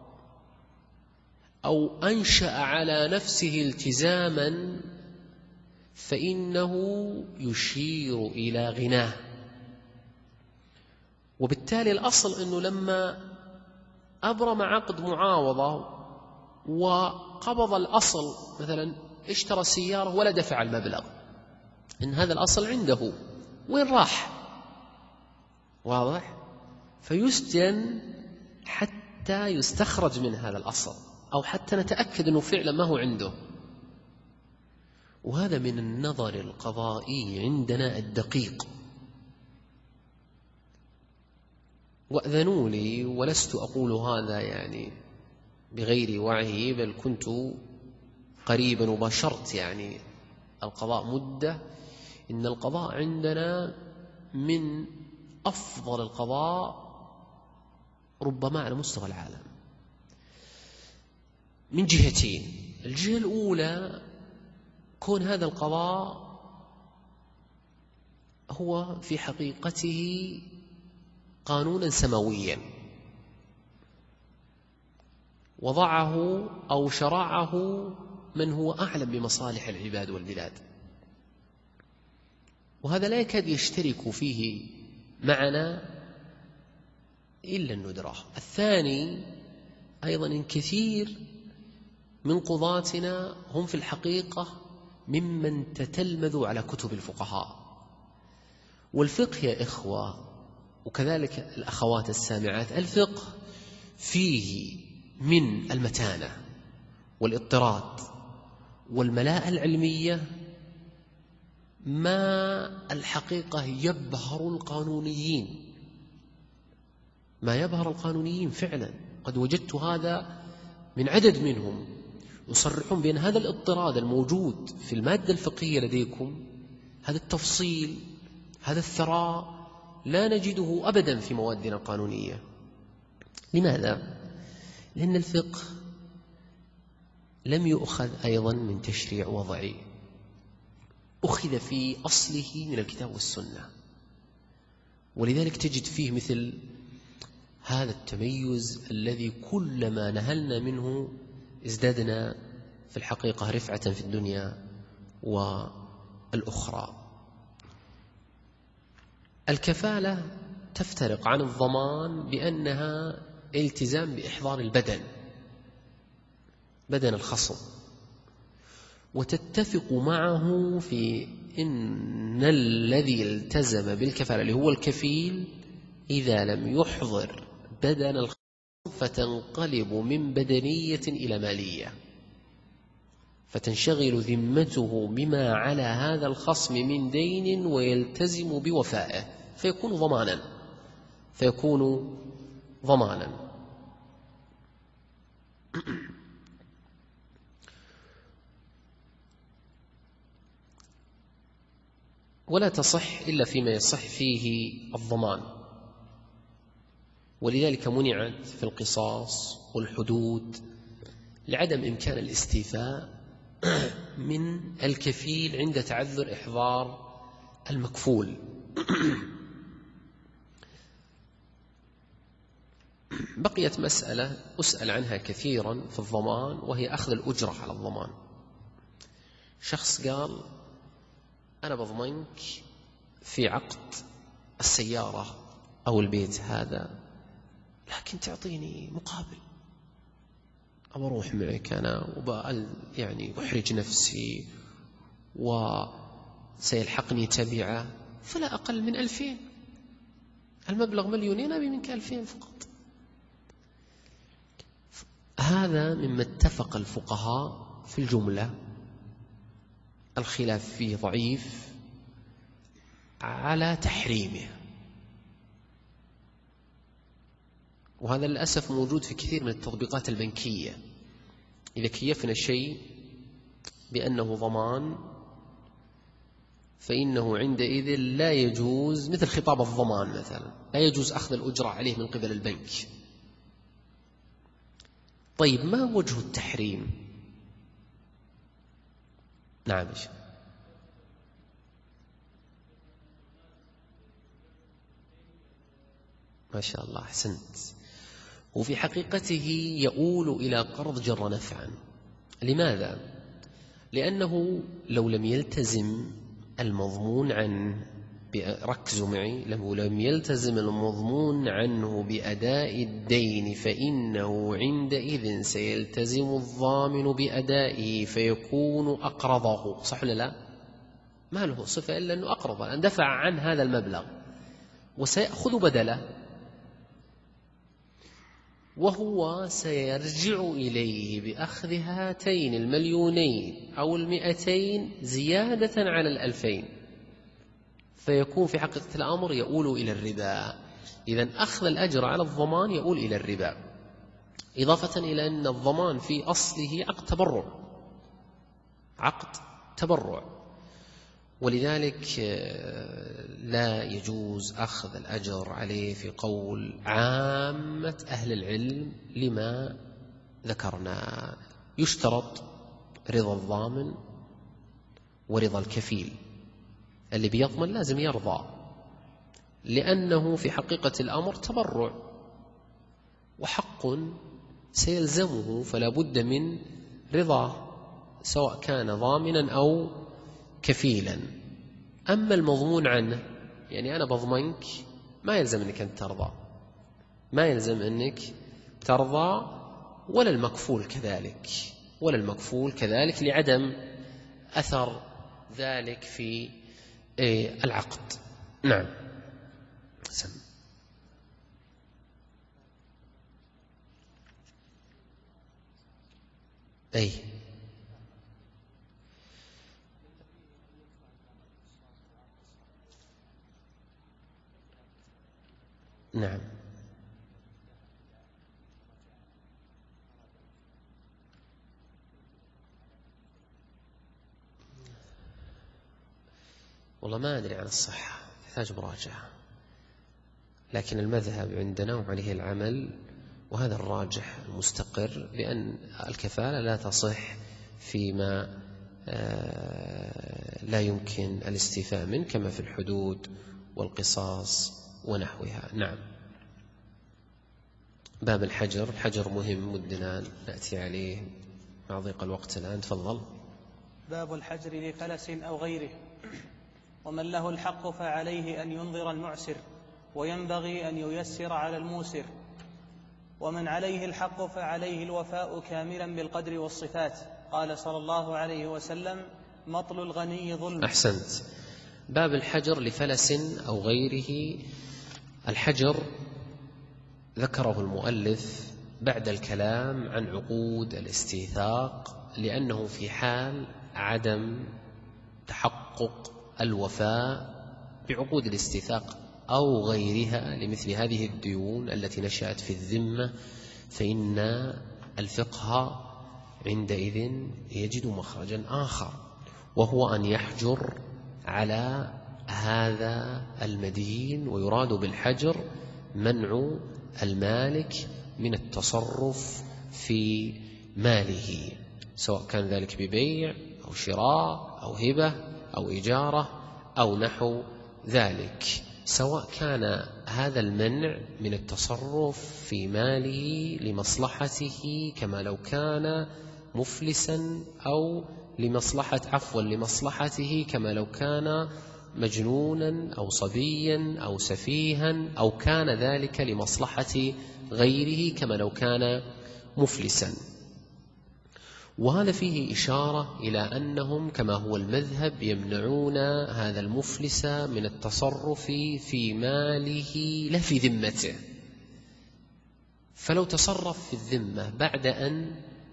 أو أنشأ على نفسه التزاما فإنه يشير إلى غناه. وبالتالي الأصل أنه لما أبرم عقد معاوضة وقبض الأصل، مثلا اشترى سيارة ولا دفع المبلغ، إن هذا الأصل عنده، وين راح؟ واضح؟ فيسجن حتى يستخرج من هذا الأصل، أو حتى نتأكد أنه فعلا ما هو عنده. وهذا من النظر القضائي عندنا الدقيق. وأذنوا لي، ولست أقول هذا يعني بغير وعي، بل كنت قريبا وبشرت يعني القضاء مدة. إن القضاء عندنا من أفضل القضاء ربما على مستوى العالم من جهتين. الجهة الأولى كون هذا القضاء هو في حقيقته قانونا سماويا وضعه أو شرعه من هو أعلم بمصالح العباد والبلاد، وهذا لا يكاد يشترك فيه معنا إلا الندرة. الثاني أيضا إن كثير من قضاتنا هم في الحقيقة ممن تتلمذوا على كتب الفقهاء. والفقه يا إخوة وكذلك الأخوات السامعات، الفقه فيه من المتانة والاضطراد والملاءة العلمية ما الحقيقة يبهر القانونيين، ما يبهر القانونيين فعلا. قد وجدت هذا من عدد منهم يصرحون بأن هذا الاضطراد الموجود في المادة الفقهية لديكم، هذا التفصيل، هذا الثراء، لا نجده أبدا في موادنا القانونية. لماذا؟ لأن الفقه لم يؤخذ أيضا من تشريع وضعي، أخذ في أصله من الكتاب والسنة، ولذلك تجد فيه مثل هذا التميز الذي كلما نهلنا منه ازدادنا في الحقيقة رفعة في الدنيا والأخرى. الكفالة تفترق عن الضمان بأنها التزام بإحضار البدن، بدن الخصم، وتتفق معه في إن الذي التزم بالكفالة اللي هو الكفيل إذا لم يحضر بدن الخصم فتنقلب من بدنية إلى مالية، فتنشغل ذمته بما على هذا الخصم من دين ويلتزم بوفائه فيكون ضمانا فيكون ضمانا ولا تصح إلا فيما يصح فيه الضمان، ولذلك منعت في القصاص والحدود لعدم إمكان الاستيفاء من الكفيل عند تعذر إحضار المكفول. بقيت مسألة أسأل عنها كثيرا في الضمان، وهي أخذ الأجرة على الضمان. شخص قال أنا بضمنك في عقد السيارة أو البيت هذا، لكن تعطيني مقابل، أبى أروح معك أنا وبقى يعني أحرج نفسي وسيلحقني تبعة، فلا أقل من ألفين، المبلغ مليونين أبي منك ألفين فقط. هذا مما اتفق الفقهاء في الجملة، الخلاف فيه ضعيف على تحريمه، وهذا للأسف موجود في كثير من التطبيقات البنكية. إذا كيفنا شيء بأنه ضمان فإنه عندئذ لا يجوز، مثل خطاب الضمان مثلا، لا يجوز أخذ الأجرة عليه من قبل البنك. طيب ما وجه التحريم؟ نعم شيء. ما شاء الله أحسنت. وفي حقيقته يؤول إلى قرض جر نفعا. لماذا؟ لأنه لو لم يلتزم المضمون عنه، ركزوا معي، لو لم يلتزم المضمون عنه بأداء الدين فإنه عندئذ سيلتزم الضامن بأدائه فيكون أقرضه، صح ولا لا؟ ما له صفة إلا أنه أقرض، أن دفع عن هذا المبلغ وسيأخذ بدله، وهو سيرجع إليه بأخذ هاتين المليونين أو المئتين زيادة على الألفين، فيكون في حقيقة الأمر يؤول إلى الربا. إذن أخذ الأجر على الضمان يؤول إلى الربا، إضافة إلى أن الضمان في أصله عقد تبرع، عقد تبرع، ولذلك لا يجوز أخذ الأجر عليه في قول عامة أهل العلم لما ذكرنا. يشترط رضا الضامن ورضا الكفيل، اللي بيضمن لازم يرضى، لأنه في حقيقة الأمر تبرع وحق سيلزمه، فلا بد من رضاه سواء كان ضامنا أو كفيلا. أما المضمون عنه، يعني أنا بضمنك، ما يلزم أنك أنت ترضى، ما يلزم أنك ترضى، ولا المكفول كذلك، ولا المكفول كذلك، لعدم أثر ذلك في العقد. نعم. سم. أي نعم. والله ما أدري عن الصحة، يحتاج مراجعة، لكن المذهب عندنا وعليه العمل، وهذا الراجح المستقر، بأن الكفالة لا تصح فيما لا يمكن الاستيفاء منه، كما في الحدود والقصاص ونحوها. نعم. باب الحجر، الحجر مهم ودنا نأتي عليه مع ضيق الوقت الآن. تفضل. باب الحجر لفلس أو غيره. ومن له الحق فعليه أن ينظر المعسر، وينبغي أن ييسر على الموسر. ومن عليه الحق فعليه الوفاء كاملا بالقدر والصفات، قال صلى الله عليه وسلم: مطل الغني ظلم. أحسنت. باب الحجر لفلس أو غيره. الحجر ذكره المؤلف بعد الكلام عن عقود الاستيثاق، لأنه في حال عدم تحقق الوفاء بعقود الاستيثاق أو غيرها لمثل هذه الديون التي نشأت في الذمة، فإن الفقه عندئذ يجد مخرجا آخر، وهو أن يحجر على هذا المدين. ويراد بالحجر منع المالك من التصرف في ماله، سواء كان ذلك ببيع أو شراء أو هبة أو إجارة أو نحو ذلك، سواء كان هذا المنع من التصرف في ماله لمصلحته كما لو كان مفلسا، أو لمصلحة عفوا لمصلحته كما لو كان مجنونا أو صبيا أو سفيها، أو كان ذلك لمصلحة غيره كما لو كان مفلسا. وهذا فيه إشارة إلى أنهم كما هو المذهب يمنعون هذا المفلس من التصرف في ماله لا في ذمته. فلو تصرف في الذمة بعد أن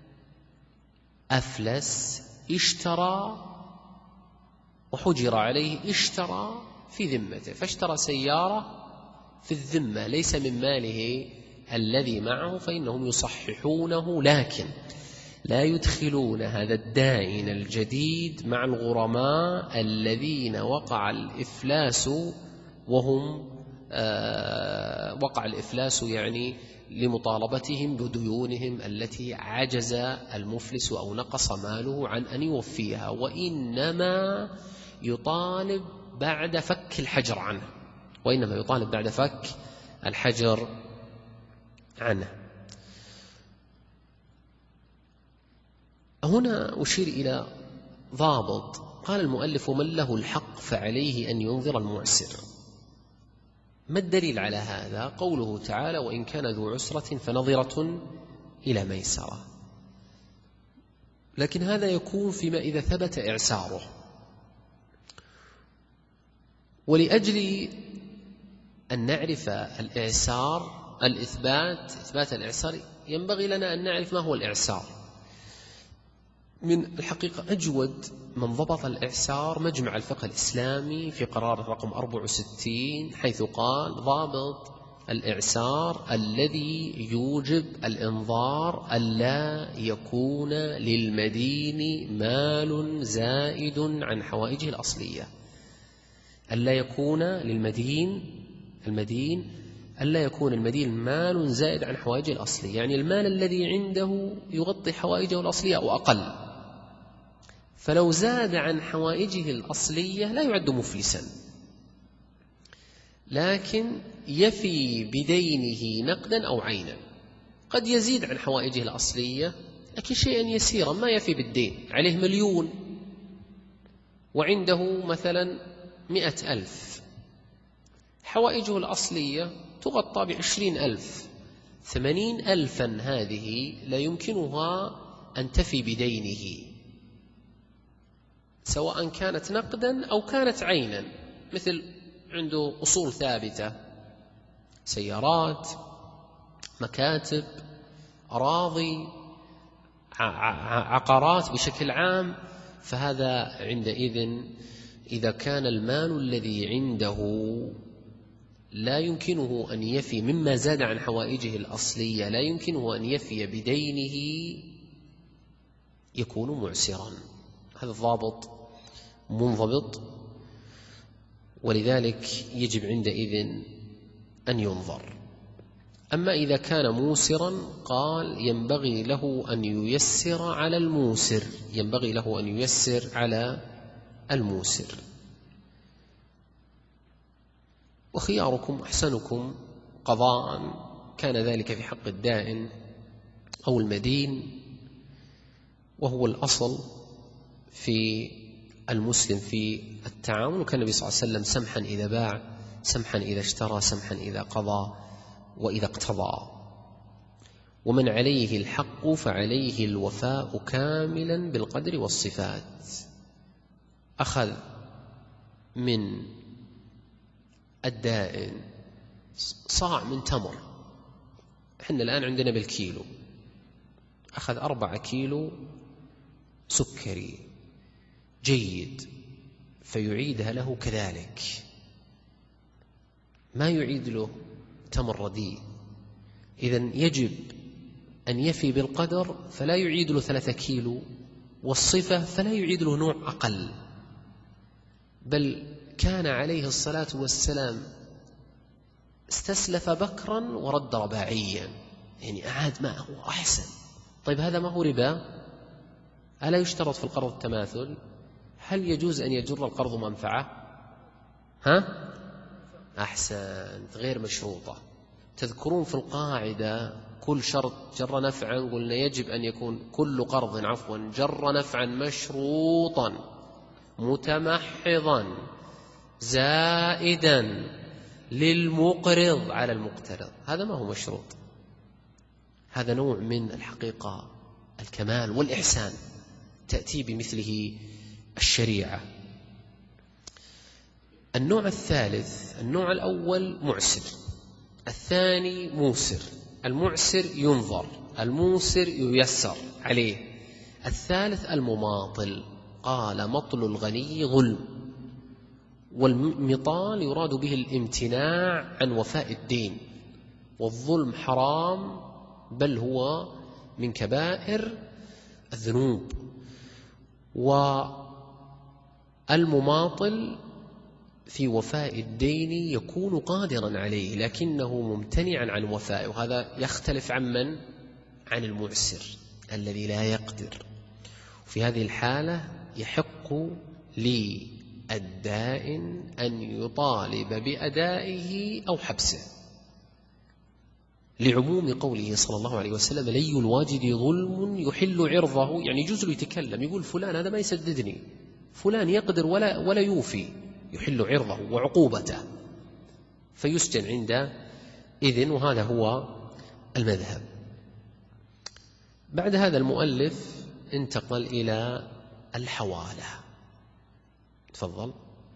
أفلس اشترى وحجر عليه، اشترى في ذمته، فاشترى سيارة في الذمة ليس من ماله الذي معه، فإنهم يصححونه، لكن لا يدخلون هذا الدائن الجديد مع الغرماء الذين وقع الإفلاس وهم آه وقع الإفلاس يعني لمطالبتهم بديونهم التي عجز المفلس أو نقص ماله عن أن يوفيها، وإنما يطالب بعد فك الحجر عنه وإنما يطالب بعد فك الحجر عنه. هنا أشير إلى ضابط. قال المؤلف: من له الحق فعليه أن ينظر المعسر. ما الدليل على هذا؟ قوله تعالى: وإن كان ذو عسرة فنظرة إلى ميسرة. لكن هذا يكون فيما إذا ثبت إعساره. ولأجل أن نعرف الإعسار الإثبات إثبات الإعسار ينبغي لنا أن نعرف ما هو الإعسار. من الحقيقة أجود من ضبط الإعسار مجمع الفقه الإسلامي في قرار رقم أربعة وستين، حيث قال: ضابط الإعسار الذي يوجب الإنظار ألا يكون للمدين مال زائد عن حوائجه الأصلية. ألا يكون للمدين المدين ألا يكون المدين مال زائد عن حوائجه الأصلية، يعني المال الذي عنده يغطي حوائجه الأصلية أو أقل. فلو زاد عن حوائجه الأصلية لا يعد مفلسا، لكن يفي بدينه نقدا أو عينا. قد يزيد عن حوائجه الأصلية لكن شيئا يسيرا، ما يفي بالدين، عليه مليون وعنده مثلا مئة ألف، حوائجه الأصلية تغطى بعشرين ألف، ثمانين ألفا هذه لا يمكنها أن تفي بدينه، سواء كانت نقدا أو كانت عينا. مثل عنده أصول ثابتة، سيارات، مكاتب، أراضي، عقارات بشكل عام، فهذا عندئذ إذا كان المال الذي عنده لا يمكنه أن يفي مما زاد عن حوائجه الأصلية، لا يمكنه أن يفي بدينه، يكون معسرا. هذا الضابط منضبط، ولذلك يجب عندئذ أن ينظر. أما إذا كان موسرا قال ينبغي له أن ييسر على الموسر، ينبغي له أن ييسر على الموسر. وخياركم أحسنكم قضاء كان ذلك في حق الدائن أو المدين، وهو الأصل في المسلم في التعامل. وكان النبي صلى الله عليه وسلم سمحا إذا باع، سمحا إذا اشترى، سمحا إذا قضى وإذا اقتضى. ومن عليه الحق فعليه الوفاء كاملا بالقدر والصفات. أخذ من الدائن صاع من تمر، احنا الآن عندنا بالكيلو، أخذ أربعة كيلو سكري جيد فيعيدها له كذلك، ما يعيد له تمر رديء. إذن يجب أن يفي بالقدر فلا يعيد له ثلاثة كيلو، والصفة فلا يعيد له نوع أقل. بل كان عليه الصلاة والسلام استسلف بكرا ورد رباعيا، يعني أعاد ما هو أحسن. طيب هذا ما هو ربا؟ ألا يشترط في القرض التماثل؟ هل يجوز أن يجر القرض منفعة؟ ها؟ أحسنت، غير مشروطة. تذكرون في القاعدة كل شرط جر نفعا قلنا يجب أن يكون كل قرض عفوا جر نفعا مشروطا متمحضا زائدا للمقرض على المقترض. هذا ما هو مشروط، هذا نوع من الحقيقة الكمال والإحسان تأتي بمثله الشريعة. النوع الثالث، النوع الأول معسر، الثاني موسر. المعسر ينظر، الموسر ييسر عليه. الثالث المماطل. قال مطل الغني ظلم، والمطال يراد به الامتناع عن وفاء الدين، والظلم حرام بل هو من كبائر الذنوب. والمماطل في وفاء الدين يكون قادرا عليه لكنه ممتنعا عن وفائه، وهذا يختلف عن من؟ عن المعسر الذي لا يقدر. في هذه الحالة يحق للدائن أن يطالب بأدائه أو حبسه، لعموم قوله صلى الله عليه وسلم لي الواجد ظلم يحل عرضه، يعني يجوز له يتكلم يقول فلان هذا ما يسددني، فلان يقدر ولا, ولا يوفي، يحل عرضه وعقوبته فيسجن عند إذن، وهذا هو المذهب. بعد هذا المؤلف انتقل إلى الحوالة. تفضل.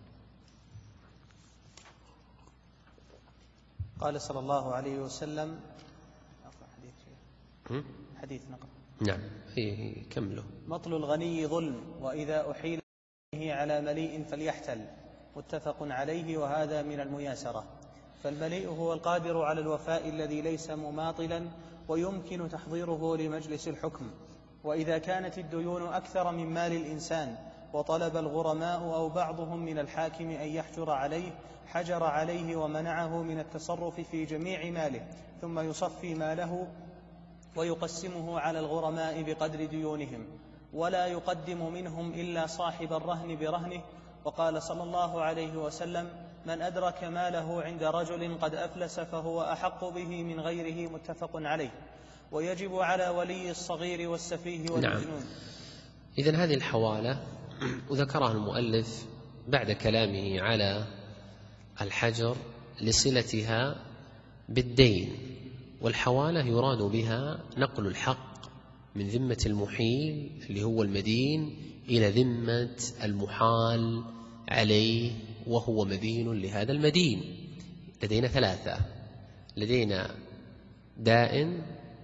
قال صلى الله عليه وسلم حديث, حديث نقل نعم هي كمله. مطل الغني ظلم، وإذا أحيل على مليء فليحتل، متفق عليه، وهذا من المياسرة. فالمليء هو القادر على الوفاء الذي ليس مماطلا ويمكن تحضيره لمجلس الحكم. وإذا كانت الديون أكثر من مال الإنسان وطلب الغرماء أو بعضهم من الحاكم أن يحجر عليه، حجر عليه ومنعه من التصرف في جميع ماله، ثم يصفي ماله ويقسمه على الغرماء بقدر ديونهم، ولا يقدم منهم إلا صاحب الرهن برهنه. وقال صلى الله عليه وسلم من أدرك ماله عند رجل قد أفلس فهو أحق به من غيره، متفق عليه. ويجب على ولي الصغير والسفيه والمجنون. نعم. إذن هذه الحوالة وذكرها المؤلف بعد كلامه على الحجر لصلتها بالدين. والحوالة يراد بها نقل الحق من ذمة المحيل اللي هو المدين إلى ذمة المحال عليه وهو مدين لهذا المدين. لدينا ثلاثة، لدينا دائن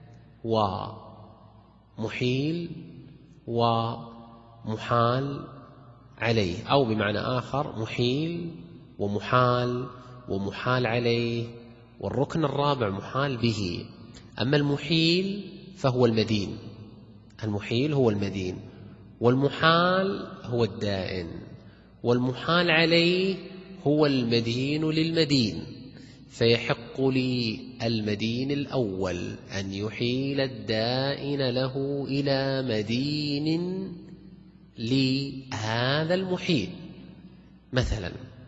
ومحيل ومحال عليه، أو بمعنى آخر محيل ومحال ومحال عليه، والركن الرابع محال به. أما المحيل فهو المدين، المحيل هو المدين، والمحال هو الدائن، والمحال عليه هو المدين للمدين. فيحق لي المدين الأول أن يحيل الدائن له إلى مدين لهذا المحيل. مثلا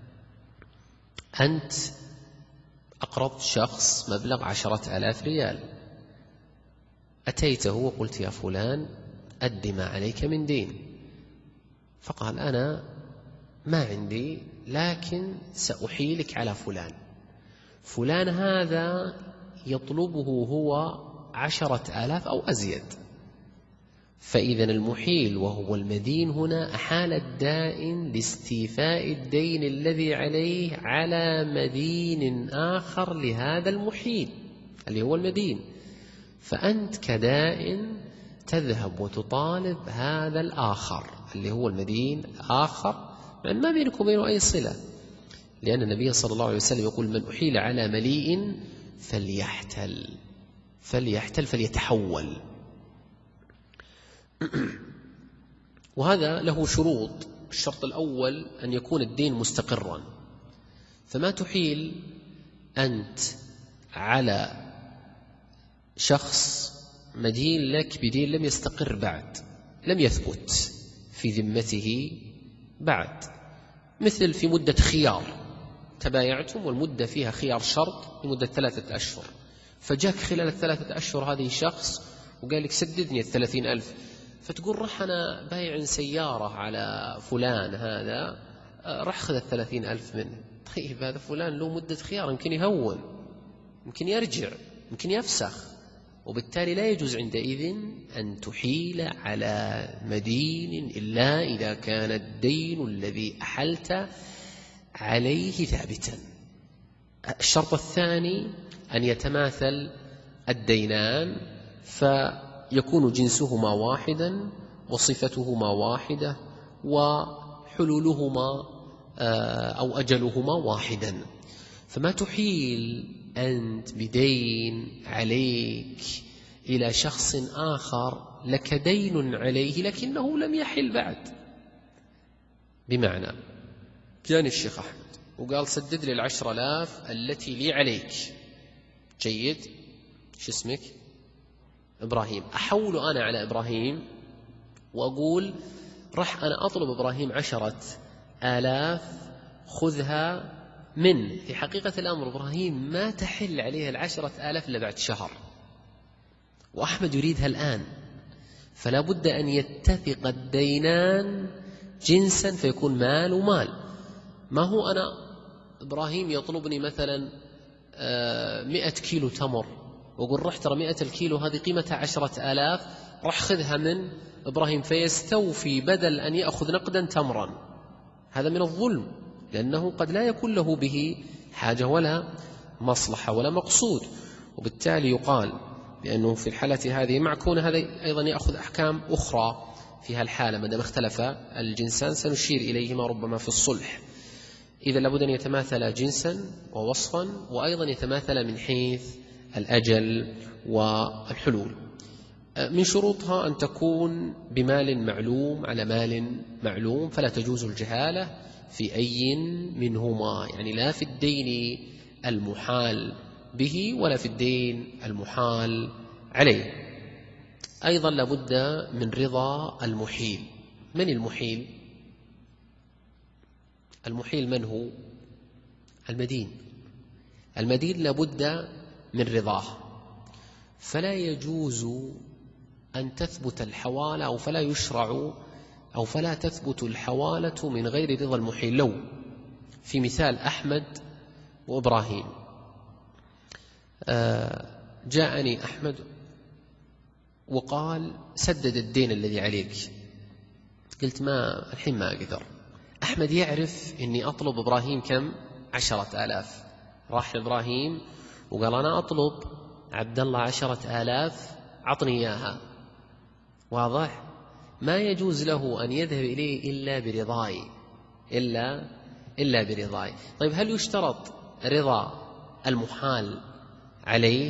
أنت أقرضت شخص مبلغ عشرة آلاف ريال، أتيته وقلت يا فلان أد ما عليك من دين، فقال أنا ما عندي لكن سأحيلك على فلان. فلان هذا يطلبه هو عشرة آلاف أو أزيد. فإذا المحيل وهو المدين هنا أحال الدائن لاستيفاء الدين الذي عليه على مدين آخر لهذا المحيل اللي هو المدين، فأنت كدائن تذهب وتطالب هذا الآخر اللي هو المدين آخر، يعني ما بينك وبينه أي صلة، لأن النبي صلى الله عليه وسلم يقول: من أحيل على مليء فليحتل فليحتل فليتحول. وهذا له شروط. الشرط الأول أن يكون الدين مستقرا، فما تحيل أنت على شخص مدين لك بدين لم يستقر بعد، لم يثبت في ذمته بعد، مثل في مدة خيار تبايعتم والمدة فيها خيار شرط لمدة ثلاثة أشهر، فجاك خلال الثلاثة أشهر هذه شخص وقال لك سددني الثلاثين ألف، فتقول رح أنا بايع سيارة على فلان هذا، رح خذ الثلاثين ألف منه. طيب هذا فلان له مدة خيار، يمكن يهون، يمكن يرجع، يمكن يفسخ، وبالتالي لا يجوز عندئذ أن تحيل على مدين إلا إذا كان الدين الذي أحلت عليه ثابتا. الشرط الثاني أن يتماثل الدينان، فيكون جنسهما واحدا وصفتهما واحدة وحلولهما أو أجلهما واحدا. فما تحيل أنت بدين عليك إلى شخص آخر لك دين عليه لكنه لم يحل بعد. بمعنى جاني الشيخ أحمد وقال سدد لي العشر آلاف التي لي عليك. جيد، شو اسمك؟ إبراهيم. أحول أنا على إبراهيم وأقول رح أنا أطلب إبراهيم عشرة آلاف خذها من، في حقيقة الأمر إبراهيم ما تحل عليها العشرة آلاف إلا بعد شهر، وأحمد يريدها الآن، فلا بد أن يتفق الدينان جنسا فيكون مال ومال. ما هو أنا إبراهيم يطلبني مثلا مئة كيلو تمر وأقول رح ترى مئة الكيلو هذه قيمتها عشرة آلاف، رح خذها من إبراهيم فيستوفي بدل أن يأخذ نقدا تمرا. هذا من الظلم، لأنه قد لا يكون له به حاجة ولا مصلحة ولا مقصود، وبالتالي يقال بأنه في الحالة هذه مع كون هذا أيضا يأخذ أحكام أخرى في هالحالة ما دام اختلف الجنسان سنشير إليهما ربما في الصلح. إذا لابد أن يتماثل جنسا ووصفا، وأيضا يتماثل من حيث الأجل والحلول. من شروطها أن تكون بمال معلوم على مال معلوم، فلا تجوز الجهالة في أي منهما، يعني لا في الدين المحال به ولا في الدين المحال عليه. أيضا لابد من رضا المحيل. من المحيل؟ المحيل من هو؟ المدين. المدين لابد من رضاه، فلا يجوز أن تثبت الحوالة أو فلا يشرع أو فلا تثبت الحوالة من غير رضا المحيل. لو في مثال أحمد وإبراهيم، جاءني أحمد وقال سدد الدين الذي عليك، قلت ما الحين ما أقدر. أحمد يعرف أني أطلب إبراهيم كم؟ عشرة آلاف. راح إبراهيم وقال أنا أطلب عبد الله عشرة آلاف عطني إياها. واضح؟ ما يجوز له أن يذهب إليه إلا برضاي إلا إلا برضاي. طيب هل يشترط رضا المحال عليه؟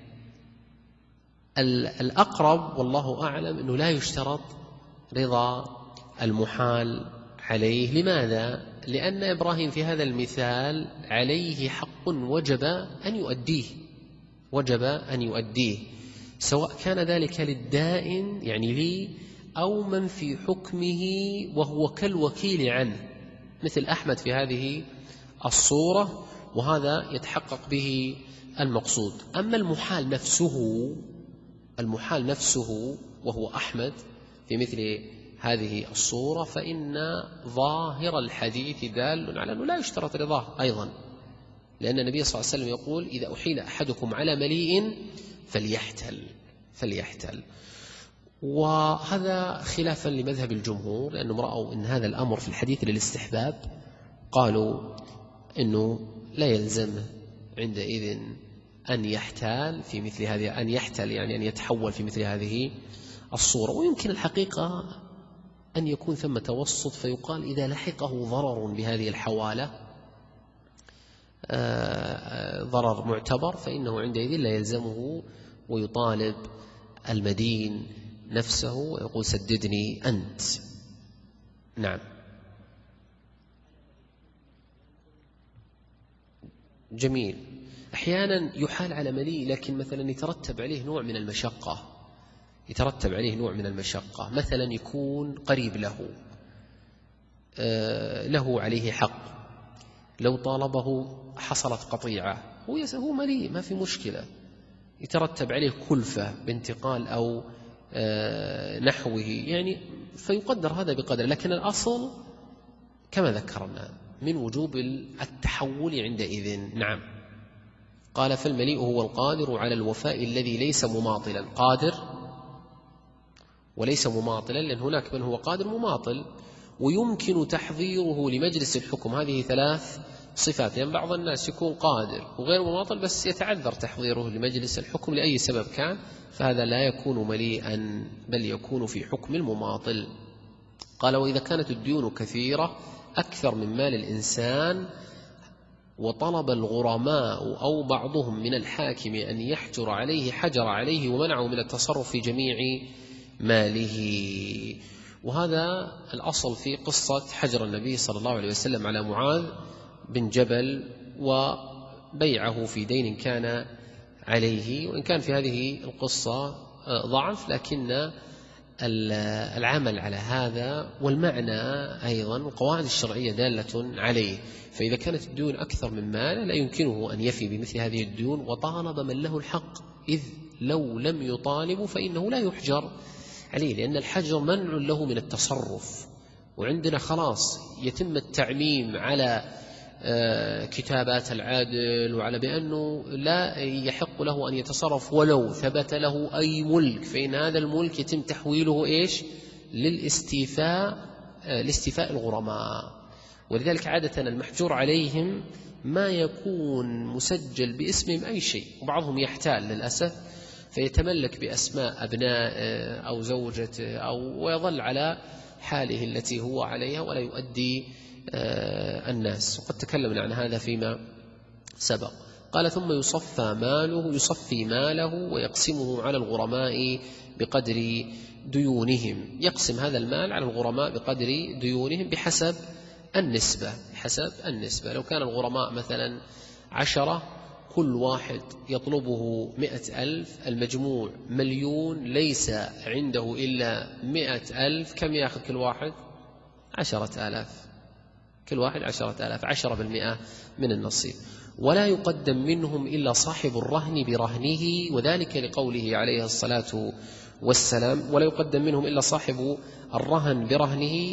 الأقرب والله أعلم أنه لا يشترط رضا المحال عليه. لماذا؟ لأن إبراهيم في هذا المثال عليه حق وجب أن يؤديه وجب أن يؤديه سواء كان ذلك للدائن يعني لي أو من في حكمه وهو كالوكيل عنه مثل أحمد في هذه الصورة، وهذا يتحقق به المقصود. أما المحال نفسه المحال نفسه وهو أحمد في مثل هذه الصورة، فإن ظاهر الحديث دال على أنه لا يشترط رضاه أيضا لأن النبي صلى الله عليه وسلم يقول إذا أحيل أحدكم على مليء فليحتل فليحتل وهذا خلافا لمذهب الجمهور، لأنهم رأوا أن هذا الأمر في الحديث للاستحباب، قالوا أنه لا يلزم عندئذ أن يحتال في مثل هذه أن يحتل يعني أن يتحول في مثل هذه الصورة. ويمكن الحقيقة أن يكون ثم توسط، فيقال إذا لحقه ضرر بهذه الحوالة ضرر معتبر فإنه عندئذ لا يلزمه ويطالب المدين نفسه ويقول سددني أنت. نعم جميل. أحيانا يحال على مليء لكن مثلا يترتب عليه نوع من المشقة يترتب عليه نوع من المشقة مثلا يكون قريب له له عليه حق، لو طالبه حصلت قطيعة، هو مليء ما في مشكلة، يترتب عليه كلفة بانتقال أو نحوه يعني، فيقدر هذا بقدر. لكن الأصل كما ذكرنا من وجوب التحول عندئذ. نعم. قال فالمليء هو القادر على الوفاء الذي ليس مماطلا، قادر وليس مماطلا، لأن هناك من هو قادر مماطل ويمكن تحضيره لمجلس الحكم. هذه ثلاث صفات، يعني بعض الناس يكون قادر وغير مماطل بس يتعذر تحضيره لمجلس الحكم لأي سبب كان، فهذا لا يكون مليئا بل يكون في حكم المماطل. قال وإذا كانت الديون كثيرة أكثر من مال الإنسان وطلب الغرماء أو بعضهم من الحاكم أن يحجر عليه حجر عليه ومنعه من التصرف في جميع ماله. وهذا الأصل في قصة حجر النبي صلى الله عليه وسلم على معاذ بن جبل وبيعه في دين كان عليه، وإن كان في هذه القصة ضعف لكن العمل على هذا والمعنى أيضا القواعد الشرعية دالة عليه. فإذا كانت الديون أكثر من مال لا يمكنه أن يفي بمثل هذه الديون، وطالب من له الحق، إذ لو لم يطالب فإنه لا يحجر عليه، لأن الحجر منع له من التصرف. وعندنا خلاص يتم التعميم على كتابات العادل وعلى بأنه لا يحق له أن يتصرف ولو ثبت له أي ملك، فإن هذا الملك يتم تحويله إيش للاستيفاء لاستيفاء الغرماء. ولذلك عادة المحجور عليهم ما يكون مسجل باسمهم أي شيء، وبعضهم يحتال للأسف فيتملك بأسماء أبناء أو زوجته أو ويظل على حاله التي هو عليها ولا يؤدي الناس، وقد تكلمنا عن هذا فيما سبق. قال ثم يصفى ماله يصفي ماله ويقسمه على الغرماء بقدر ديونهم، يقسم هذا المال على الغرماء بقدر ديونهم بحسب النسبة حسب النسبة. لو كان الغرماء مثلا عشرة كل واحد يطلبه مئة ألف، المجموع مليون، ليس عنده إلا مئة ألف، كم يأخذ كل واحد؟ عشرة آلاف، كل واحد عشرة آلاف، عشرة بالمئة من النصيب. ولا يقدم منهم إلا صاحب الرهن برهنه، وذلك لقوله عليه الصلاة والسلام ولا يقدم منهم إلا صاحب الرهن برهنه،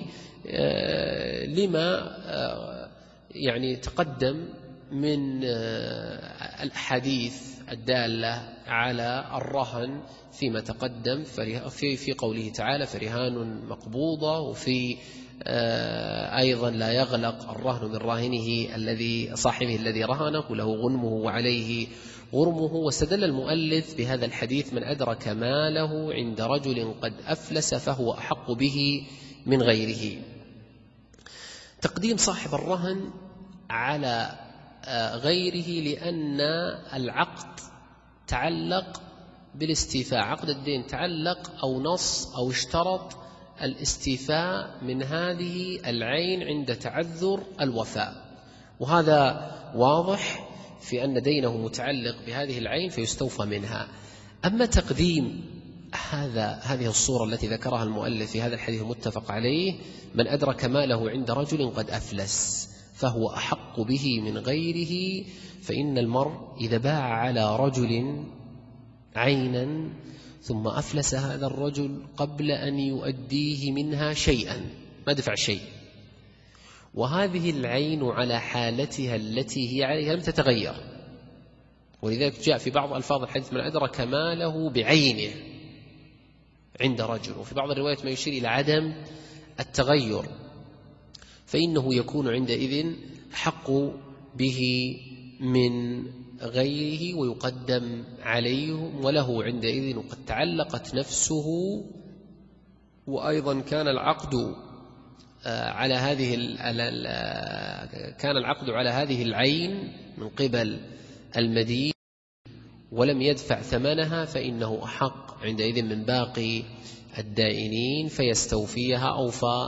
لما يعني تقدم من الأحاديث الدالة على الرهن فيما تقدم في في قوله تعالى فرهان مقبوضة، وفي أيضا لا يغلق الرهن من راهنه الذي صاحبه الذي رهنه له غنمه وعليه غرمه. واستدل المؤلف بهذا الحديث من أدرك ماله عند رجل قد أفلس فهو أحق به من غيره. تقديم صاحب الرهن على غيره لأن العقد تعلق بالاستيفاء، عقد الدين تعلق أو نص أو اشترط الاستيفاء من هذه العين عند تعذر الوفاء، وهذا واضح في أن دينه متعلق بهذه العين فيستوفى منها. أما تقديم هذا هذه الصورة التي ذكرها المؤلف في هذا الحديث المتفق عليه من أدرك ماله عند رجل قد أفلس فهو أحق به من غيره، فإن المرء إذا باع على رجل عينا ثم أفلس هذا الرجل قبل أن يؤديه منها شيئا، ما دفع شيء، وهذه العين على حالتها التي هي عليها لم تتغير، ولذلك جاء في بعض ألفاظ الحديث من أدرك ماله بعينه عند رجل، وفي بعض الروايات ما يشير إلى عدم التغير، فإنه يكون عندئذ أحق به من غيره ويقدم عليه، وله عندئذ وقد تعلقت نفسه، وأيضا كان العقد على هذه كان العقد على هذه العين من قبل المدين ولم يدفع ثمنها، فإنه أحق عندئذ من باقي الدائنين فيستوفيها أو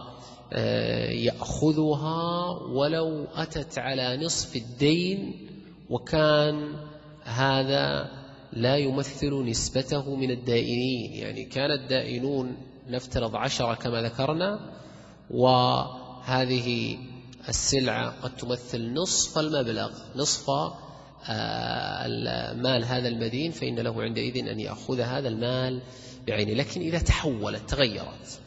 فيأخذها ولو أتت على نصف الدين، وكان هذا لا يمثل نسبته من الدائنين. يعني كان الدائنون نفترض عشرة كما ذكرنا، وهذه السلعة قد تمثل نصف المبلغ، نصف المال هذا المدين، فإن له عندئذ أن يأخذ هذا المال بعينه. لكن إذا تحولت تغيرت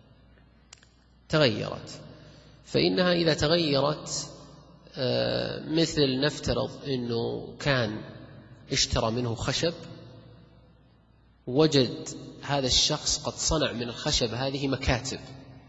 تغيرت فإنها إذا تغيرت مثل نفترض أنه كان اشترى منه خشب، وجد هذا الشخص قد صنع من الخشب هذه مكاتب،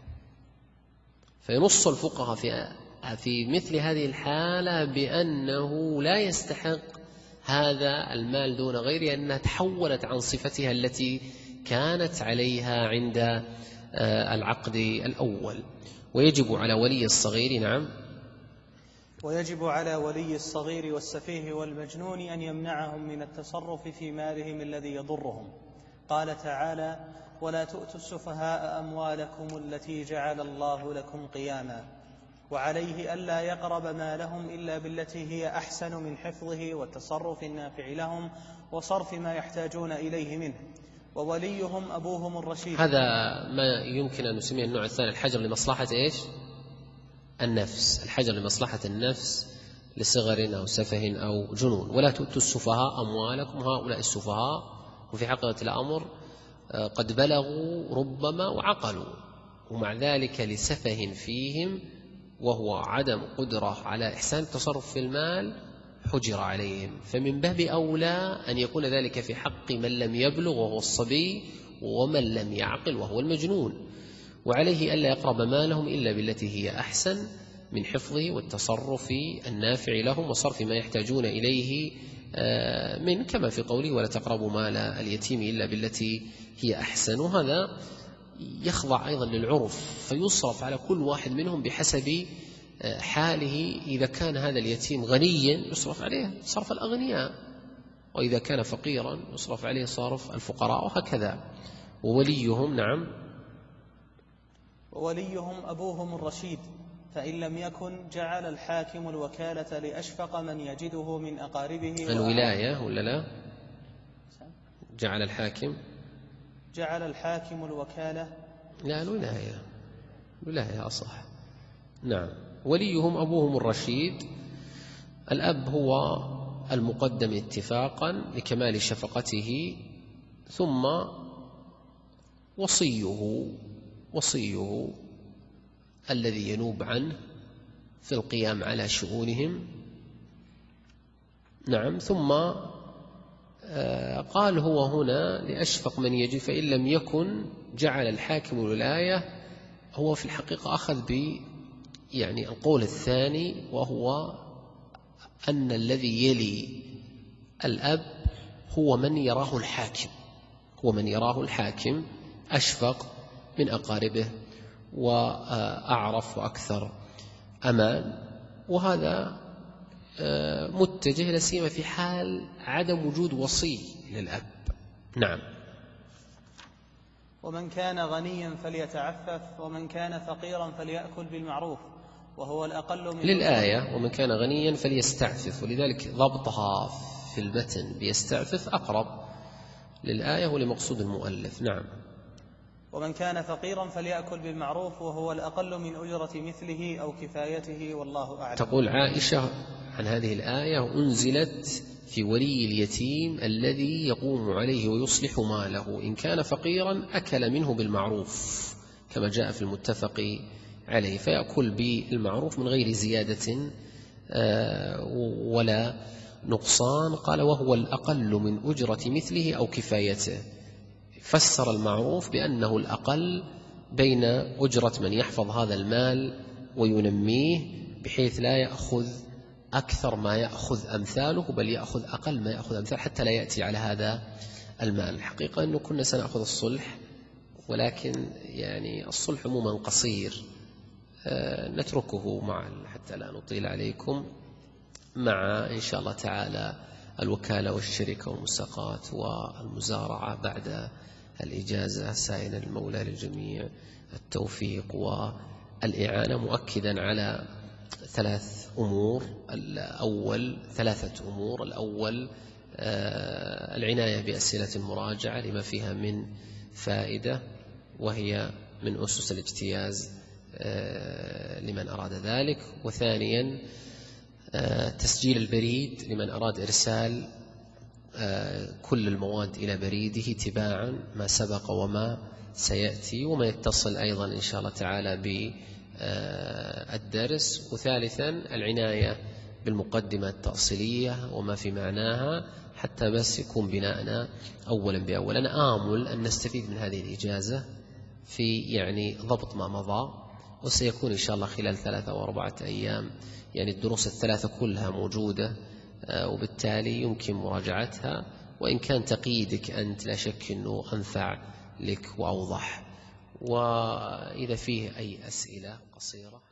فينص الفقهاء في في مثل هذه الحالة بأنه لا يستحق هذا المال دون غيره، أنها تحولت عن صفتها التي كانت عليها عند العقد الأول. ويجب على ولي الصغير نعم ويجب على ولي الصغير والسفيه والمجنون أن يمنعهم من التصرف في مالهم الذي يضرهم. قال تعالى: ولا تؤتوا السفهاء أموالكم التي جعل الله لكم قياما. وعليه ألا يقرب مالهم إلا بالتي هي أحسن من حفظه والتصرف النافع لهم وصرف ما يحتاجون إليه منه، ووليهم أبوهم الرشيد. هذا ما يمكن أن نسميه النوع الثاني، الحجر لمصلحة إيش؟ النفس، الحجر لمصلحة النفس لصغر أو سفه أو جنون. ولا تؤتوا السفهاء أموالكم، هؤلاء السفهاء وفي حقيقة الأمر قد بلغوا ربما وعقلوا، ومع ذلك لسفه فيهم وهو عدم قدرة على إحسان التصرف في المال حجر عليهم، فمن باب أولى أن يكون ذلك في حق من لم يبلغ وهو الصبي، ومن لم يعقل وهو المجنون. وعليه ألا يقرب مالهم إلا بالتي هي أحسن من حفظه والتصرف النافع لهم وصرف ما يحتاجون إليه من، كما في قوله: ولا تقربوا مال اليتيم إلا بالتي هي أحسن. وهذا يخضع أيضا للعرف، فيصرف على كل واحد منهم بحسب حاله. إذا كان هذا اليتيم غنيا يصرف عليه صرف الأغنياء، وإذا كان فقيرا يصرف عليه صرف الفقراء، وهكذا. ووليهم نعم ووليهم أبوهم الرشيد، فإن لم يكن جعل الحاكم الوكالة لأشفق من يجده من أقاربه. الولاية ولا لا؟ جعل الحاكم جعل الحاكم الوكالة لا الولاية الولاية أصح. نعم. وليهم أبوهم الرشيد، الأب هو المقدم اتفاقا لكمال شفقته، ثم وصيه وصيه الذي ينوب عنه في القيام على شؤونهم. نعم. ثم قال هو هنا لأشفق من يجد، فإن لم يكن جعل الحاكم الولاية. هو في الحقيقة أخذ ب يعني القول الثاني، وهو أن الذي يلي الأب هو من يراه الحاكم هو من يراه الحاكم أشفق من أقاربه وأعرف وأكثر أمان. وهذا متجه لسيما في حال عدم وجود وصي للأب. نعم. ومن كان غنيا فليتعفف، ومن كان فقيرا فليأكل بالمعروف، وهو الأقل من للآية ومن كان غنيا فليستعفف، ولذلك ضبطها في المتن بيستعفف أقرب للآية ولمقصود المؤلف. نعم. ومن كان فقيرا فليأكل بالمعروف، وهو الأقل من أجرة مثله أو كفايته، والله أعلم. تقول عائشة عن هذه الآية: أنزلت في ولي اليتيم الذي يقوم عليه ويصلح ماله، إن كان فقيرا أكل منه بالمعروف، كما جاء في المتفق عليه، فيأكل بالمعروف من غير زيادة ولا نقصان. قال وهو الأقل من أجرة مثله أو كفايته. فسر المعروف بأنه الأقل بين أجرة من يحفظ هذا المال وينميه، بحيث لا يأخذ أكثر ما يأخذ أمثاله، بل يأخذ أقل ما يأخذ أمثاله حتى لا يأتي على هذا المال. الحقيقة أنه كنا سنأخذ الصلح، ولكن يعني الصلح عموما قصير، نتركه مع حتى لا نطيل عليكم، مع إن شاء الله تعالى الوكالة والشركة والمساقات والمزارعة بعد الإجازة، سائلا المولى للجميع التوفيق والإعانة، مؤكدا على ثلاث أمور. الأول ثلاثة أمور الأول العناية بأسئلة المراجعة لما فيها من فائدة، وهي من أسس الاجتياز لمن أراد ذلك. وثانيا تسجيل البريد لمن أراد إرسال كل المواد إلى بريده تباعا ما سبق وما سيأتي، وما يتصل أيضا إن شاء الله تعالى بالدرس. وثالثا العناية بالمقدمة التأصيلية وما في معناها، حتى بس يكون بناءنا أولا بأول. أنا آمل أن نستفيد من هذه الإجازة في يعني ضبط ما مضى، وسيكون إن شاء الله خلال ثلاثة أو أربعة أيام يعني الدروس الثلاثة كلها موجودة، وبالتالي يمكن مراجعتها، وإن كان تقييدك أنت لا شك أنه أنفع لك وأوضح. وإذا فيه أي أسئلة قصيرة